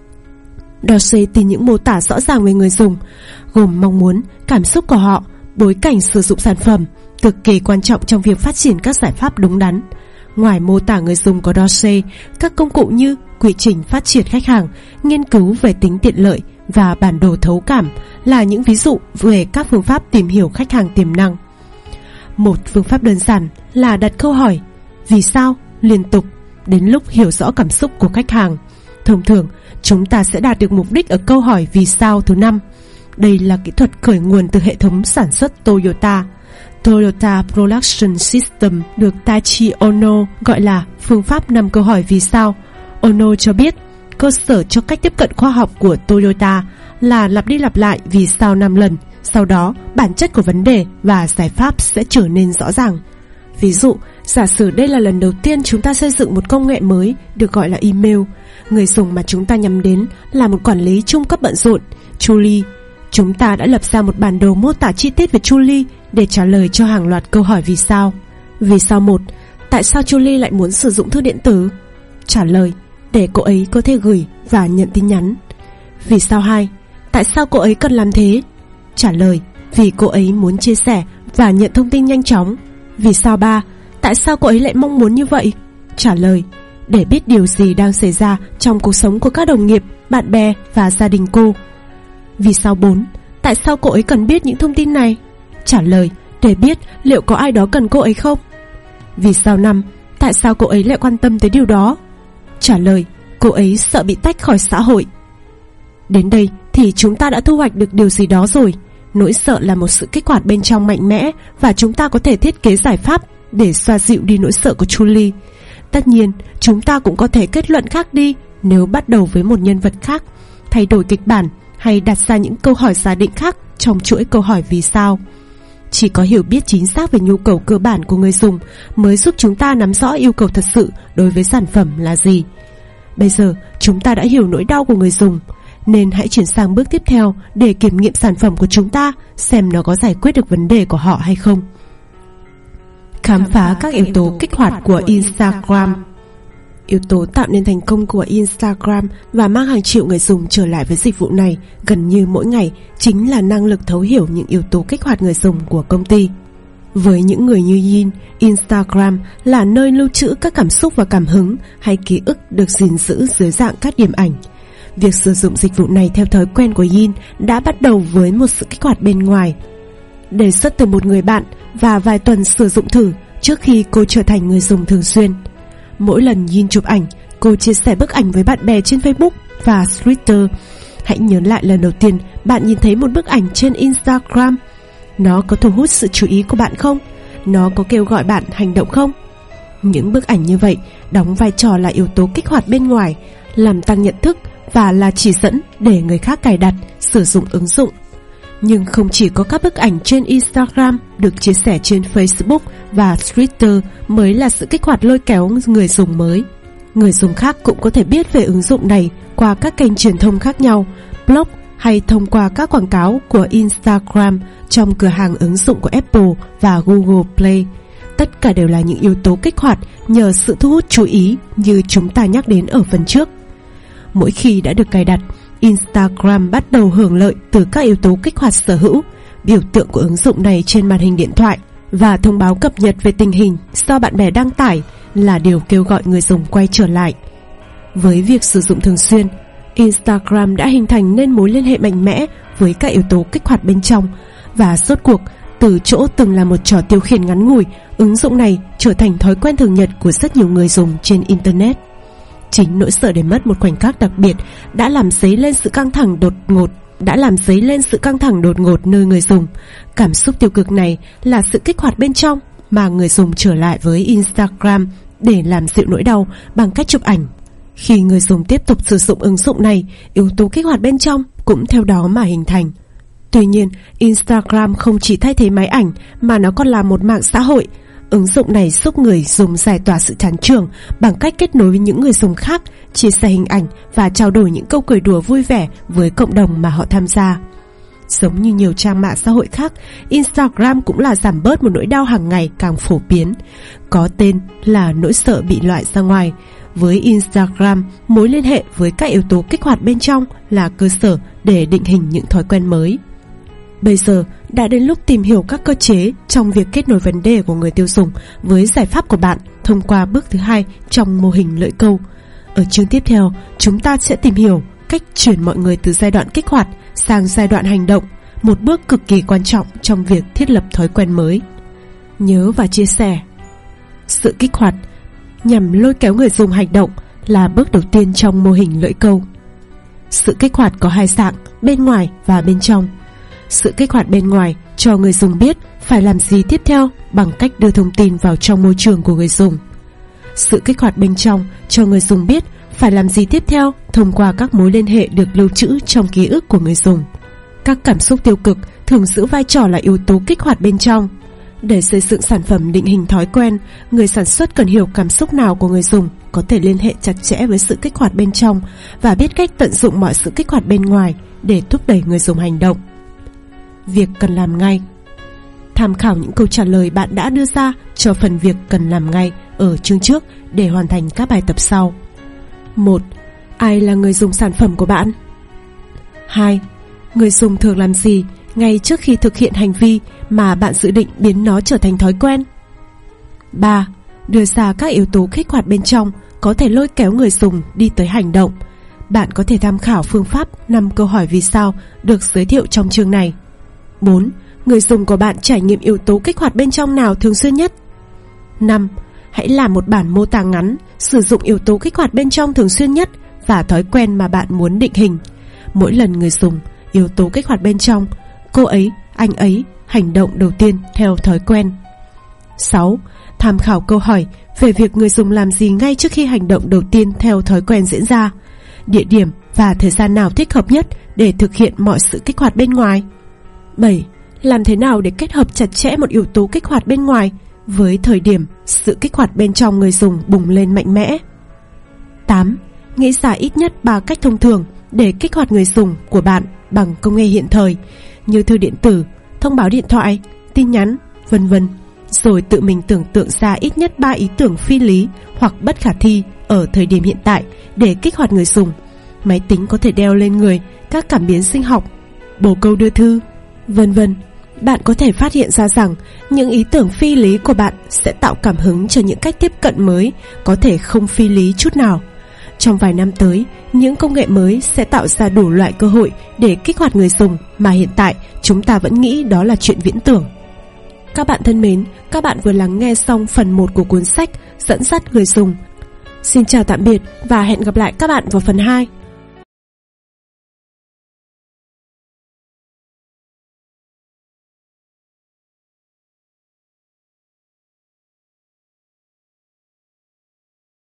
Dorsey tìm những mô tả rõ ràng về người dùng, gồm mong muốn, cảm xúc của họ, bối cảnh sử dụng sản phẩm, cực kỳ quan trọng trong việc phát triển các giải pháp đúng đắn. Ngoài mô tả người dùng của Dorsey, các công cụ như quy trình phát triển khách hàng, nghiên cứu về tính tiện lợi và bản đồ thấu cảm là những ví dụ về các phương pháp tìm hiểu khách hàng tiềm năng. Một phương pháp đơn giản là đặt câu hỏi vì sao liên tục đến lúc hiểu rõ cảm xúc của khách hàng. Thông thường, chúng ta sẽ đạt được mục đích ở câu hỏi vì sao thứ năm. Đây là kỹ thuật khởi nguồn từ hệ thống sản xuất Toyota. Toyota Production System được Taiichi Ohno gọi là phương pháp năm câu hỏi vì sao. Ohno cho biết cơ sở cho cách tiếp cận khoa học của Toyota là lặp đi lặp lại vì sao năm lần, sau đó bản chất của vấn đề và giải pháp sẽ trở nên rõ ràng. Ví dụ, giả sử đây là lần đầu tiên chúng ta xây dựng một công nghệ mới được gọi là email. Người dùng mà chúng ta nhắm đến là một quản lý trung cấp bận rộn, Julie. Chúng ta đã lập ra một bản đồ mô tả chi tiết về Julie để trả lời cho hàng loạt câu hỏi vì sao. Vì sao một, tại sao Julie lại muốn sử dụng thư điện tử? Trả lời, để cô ấy có thể gửi và nhận tin nhắn. Vì sao hai, tại sao cô ấy cần làm thế? Trả lời, vì cô ấy muốn chia sẻ và nhận thông tin nhanh chóng. Vì sao ba, tại sao cô ấy lại mong muốn như vậy? Trả lời, để biết điều gì đang xảy ra trong cuộc sống của các đồng nghiệp, bạn bè và gia đình cô. Vì sao bốn, tại sao cô ấy cần biết những thông tin này? Trả lời, để biết liệu có ai đó cần cô ấy không. Vì sao năm, tại sao cô ấy lại quan tâm tới điều đó? Trả lời, cô ấy sợ bị tách khỏi xã hội. Đến đây thì chúng ta đã thu hoạch được điều gì đó rồi. Nỗi sợ là một sự kích hoạt bên trong mạnh mẽ, và chúng ta có thể thiết kế giải pháp để xoa dịu đi nỗi sợ của Julie. Tất nhiên, chúng ta cũng có thể kết luận khác đi nếu bắt đầu với một nhân vật khác, thay đổi kịch bản hay đặt ra những câu hỏi giả định khác trong chuỗi câu hỏi vì sao. Chỉ có hiểu biết chính xác về nhu cầu cơ bản của người dùng mới giúp chúng ta nắm rõ yêu cầu thật sự đối với sản phẩm là gì. Bây giờ chúng ta đã hiểu nỗi đau của người dùng, nên hãy chuyển sang bước tiếp theo để kiểm nghiệm sản phẩm của chúng ta, xem nó có giải quyết được vấn đề của họ hay không. Khám phá các yếu tố kích hoạt của Instagram. Yếu tố tạo nên thành công của Instagram và mang hàng triệu người dùng trở lại với dịch vụ này gần như mỗi ngày chính là năng lực thấu hiểu những yếu tố kích hoạt người dùng của công ty. Với những người như Yin, Instagram là nơi lưu trữ các cảm xúc và cảm hứng hay ký ức được gìn giữ dưới dạng các điểm ảnh. Việc sử dụng dịch vụ này theo thói quen của Yin đã bắt đầu với một sự kích hoạt bên ngoài, đề xuất từ một người bạn và vài tuần sử dụng thử trước khi cô trở thành người dùng thường xuyên. Mỗi lần Yin chụp ảnh, cô chia sẻ bức ảnh với bạn bè trên Facebook và Twitter. Hãy nhớ lại lần đầu tiên bạn nhìn thấy một bức ảnh trên Instagram. Nó có thu hút sự chú ý của bạn không? Nó có kêu gọi bạn hành động không? Những bức ảnh như vậy đóng vai trò là yếu tố kích hoạt bên ngoài, làm tăng nhận thức và là chỉ dẫn để người khác cài đặt, sử dụng ứng dụng. Nhưng không chỉ có các bức ảnh trên Instagram được chia sẻ trên Facebook và Twitter mới là sự kích hoạt lôi kéo người dùng mới. Người dùng khác cũng có thể biết về ứng dụng này qua các kênh truyền thông khác nhau, blog hay thông qua các quảng cáo của Instagram trong cửa hàng ứng dụng của Apple và Google Play. Tất cả đều là những yếu tố kích hoạt nhờ sự thu hút chú ý như chúng ta nhắc đến ở phần trước. Mỗi khi đã được cài đặt, Instagram bắt đầu hưởng lợi từ các yếu tố kích hoạt sở hữu, biểu tượng của ứng dụng này trên màn hình điện thoại và thông báo cập nhật về tình hình do bạn bè đăng tải là điều kêu gọi người dùng quay trở lại. Với việc sử dụng thường xuyên, Instagram đã hình thành nên mối liên hệ mạnh mẽ với các yếu tố kích hoạt bên trong, và rốt cuộc, từ chỗ từng là một trò tiêu khiển ngắn ngủi, ứng dụng này trở thành thói quen thường nhật của rất nhiều người dùng trên Internet. Chính nỗi sợ để mất một khoảnh khắc đặc biệt đã làm dấy lên sự căng thẳng đột ngột, đã làm dấy lên sự căng thẳng đột ngột nơi người dùng. Cảm xúc tiêu cực này là sự kích hoạt bên trong mà người dùng trở lại với Instagram để làm dịu nỗi đau bằng cách chụp ảnh. Khi người dùng tiếp tục sử dụng ứng dụng này, yếu tố kích hoạt bên trong cũng theo đó mà hình thành. Tuy nhiên, Instagram không chỉ thay thế máy ảnh mà nó còn là một mạng xã hội. Ứng dụng này giúp người dùng giải tỏa sự chán chường bằng cách kết nối với những người dùng khác, chia sẻ hình ảnh và trao đổi những câu cười đùa vui vẻ với cộng đồng mà họ tham gia. Giống như nhiều trang mạng xã hội khác, Instagram cũng là giảm bớt một nỗi đau hàng ngày càng phổ biến, có tên là nỗi sợ bị loại ra ngoài. Với Instagram, mối liên hệ với các yếu tố kích hoạt bên trong là cơ sở để định hình những thói quen mới. Bây giờ đã đến lúc tìm hiểu các cơ chế trong việc kết nối vấn đề của người tiêu dùng với giải pháp của bạn thông qua bước thứ hai trong mô hình lưỡi câu. Ở chương tiếp theo, chúng ta sẽ tìm hiểu cách chuyển mọi người từ giai đoạn kích hoạt sang giai đoạn hành động, một bước cực kỳ quan trọng trong việc thiết lập thói quen mới. Nhớ và chia sẻ. Sự kích hoạt nhằm lôi kéo người dùng hành động là bước đầu tiên trong mô hình lưỡi câu. Sự kích hoạt có hai dạng, bên ngoài và bên trong. sự kích hoạt bên ngoài cho người dùng biết phải làm gì tiếp theo bằng cách đưa thông tin vào trong môi trường của người dùng. Sự kích hoạt bên trong cho người dùng biết phải làm gì tiếp theo thông qua các mối liên hệ được lưu trữ trong ký ức của người dùng. Các cảm xúc tiêu cực thường giữ vai trò là yếu tố kích hoạt bên trong. Để xây dựng sản phẩm định hình thói quen, người sản xuất cần hiểu cảm xúc nào của người dùng, có thể liên hệ chặt chẽ với sự kích hoạt bên trong và biết cách tận dụng mọi sự kích hoạt bên ngoài để thúc đẩy người dùng hành động. Việc cần làm ngay. Tham khảo những câu trả lời bạn đã đưa ra cho phần việc cần làm ngay ở chương trước để hoàn thành các bài tập sau. một. Ai là người dùng sản phẩm của bạn? hai. Người dùng thường làm gì ngay trước khi thực hiện hành vi mà bạn dự định biến nó trở thành thói quen? ba. Đưa ra các yếu tố kích hoạt bên trong có thể lôi kéo người dùng đi tới hành động. Bạn có thể tham khảo phương pháp năm câu hỏi vì sao được giới thiệu trong chương này. bốn. Người dùng của bạn trải nghiệm yếu tố kích hoạt bên trong nào thường xuyên nhất? năm. Hãy làm một bản mô tả ngắn sử dụng yếu tố kích hoạt bên trong thường xuyên nhất và thói quen mà bạn muốn định hình. Mỗi lần người dùng yếu tố kích hoạt bên trong, cô ấy, anh ấy hành động đầu tiên theo thói quen. sáu. Tham khảo câu hỏi về việc người dùng làm gì ngay trước khi hành động đầu tiên theo thói quen diễn ra, địa điểm và thời gian nào thích hợp nhất để thực hiện mọi sự kích hoạt bên ngoài. bảy. Làm thế nào để kết hợp chặt chẽ một yếu tố kích hoạt bên ngoài với thời điểm sự kích hoạt bên trong người dùng bùng lên mạnh mẽ. tám. Nghĩ ra ít nhất ba cách thông thường để kích hoạt người dùng của bạn bằng công nghệ hiện thời như thư điện tử, thông báo điện thoại, tin nhắn, vân vân. Rồi tự mình tưởng tượng ra ít nhất ba ý tưởng phi lý hoặc bất khả thi ở thời điểm hiện tại để kích hoạt người dùng. Máy tính có thể đeo lên người các cảm biến sinh học, bồ câu đưa thư, vân vân. Bạn có thể phát hiện ra rằng những ý tưởng phi lý của bạn sẽ tạo cảm hứng cho những cách tiếp cận mới có thể không phi lý chút nào. Trong vài năm tới, những công nghệ mới sẽ tạo ra đủ loại cơ hội để kích hoạt người dùng mà hiện tại chúng ta vẫn nghĩ đó là chuyện viễn tưởng. Các bạn thân mến, các bạn vừa lắng nghe xong phần một của cuốn sách Dẫn dắt người dùng. Xin chào tạm biệt và hẹn gặp lại các bạn vào phần hai.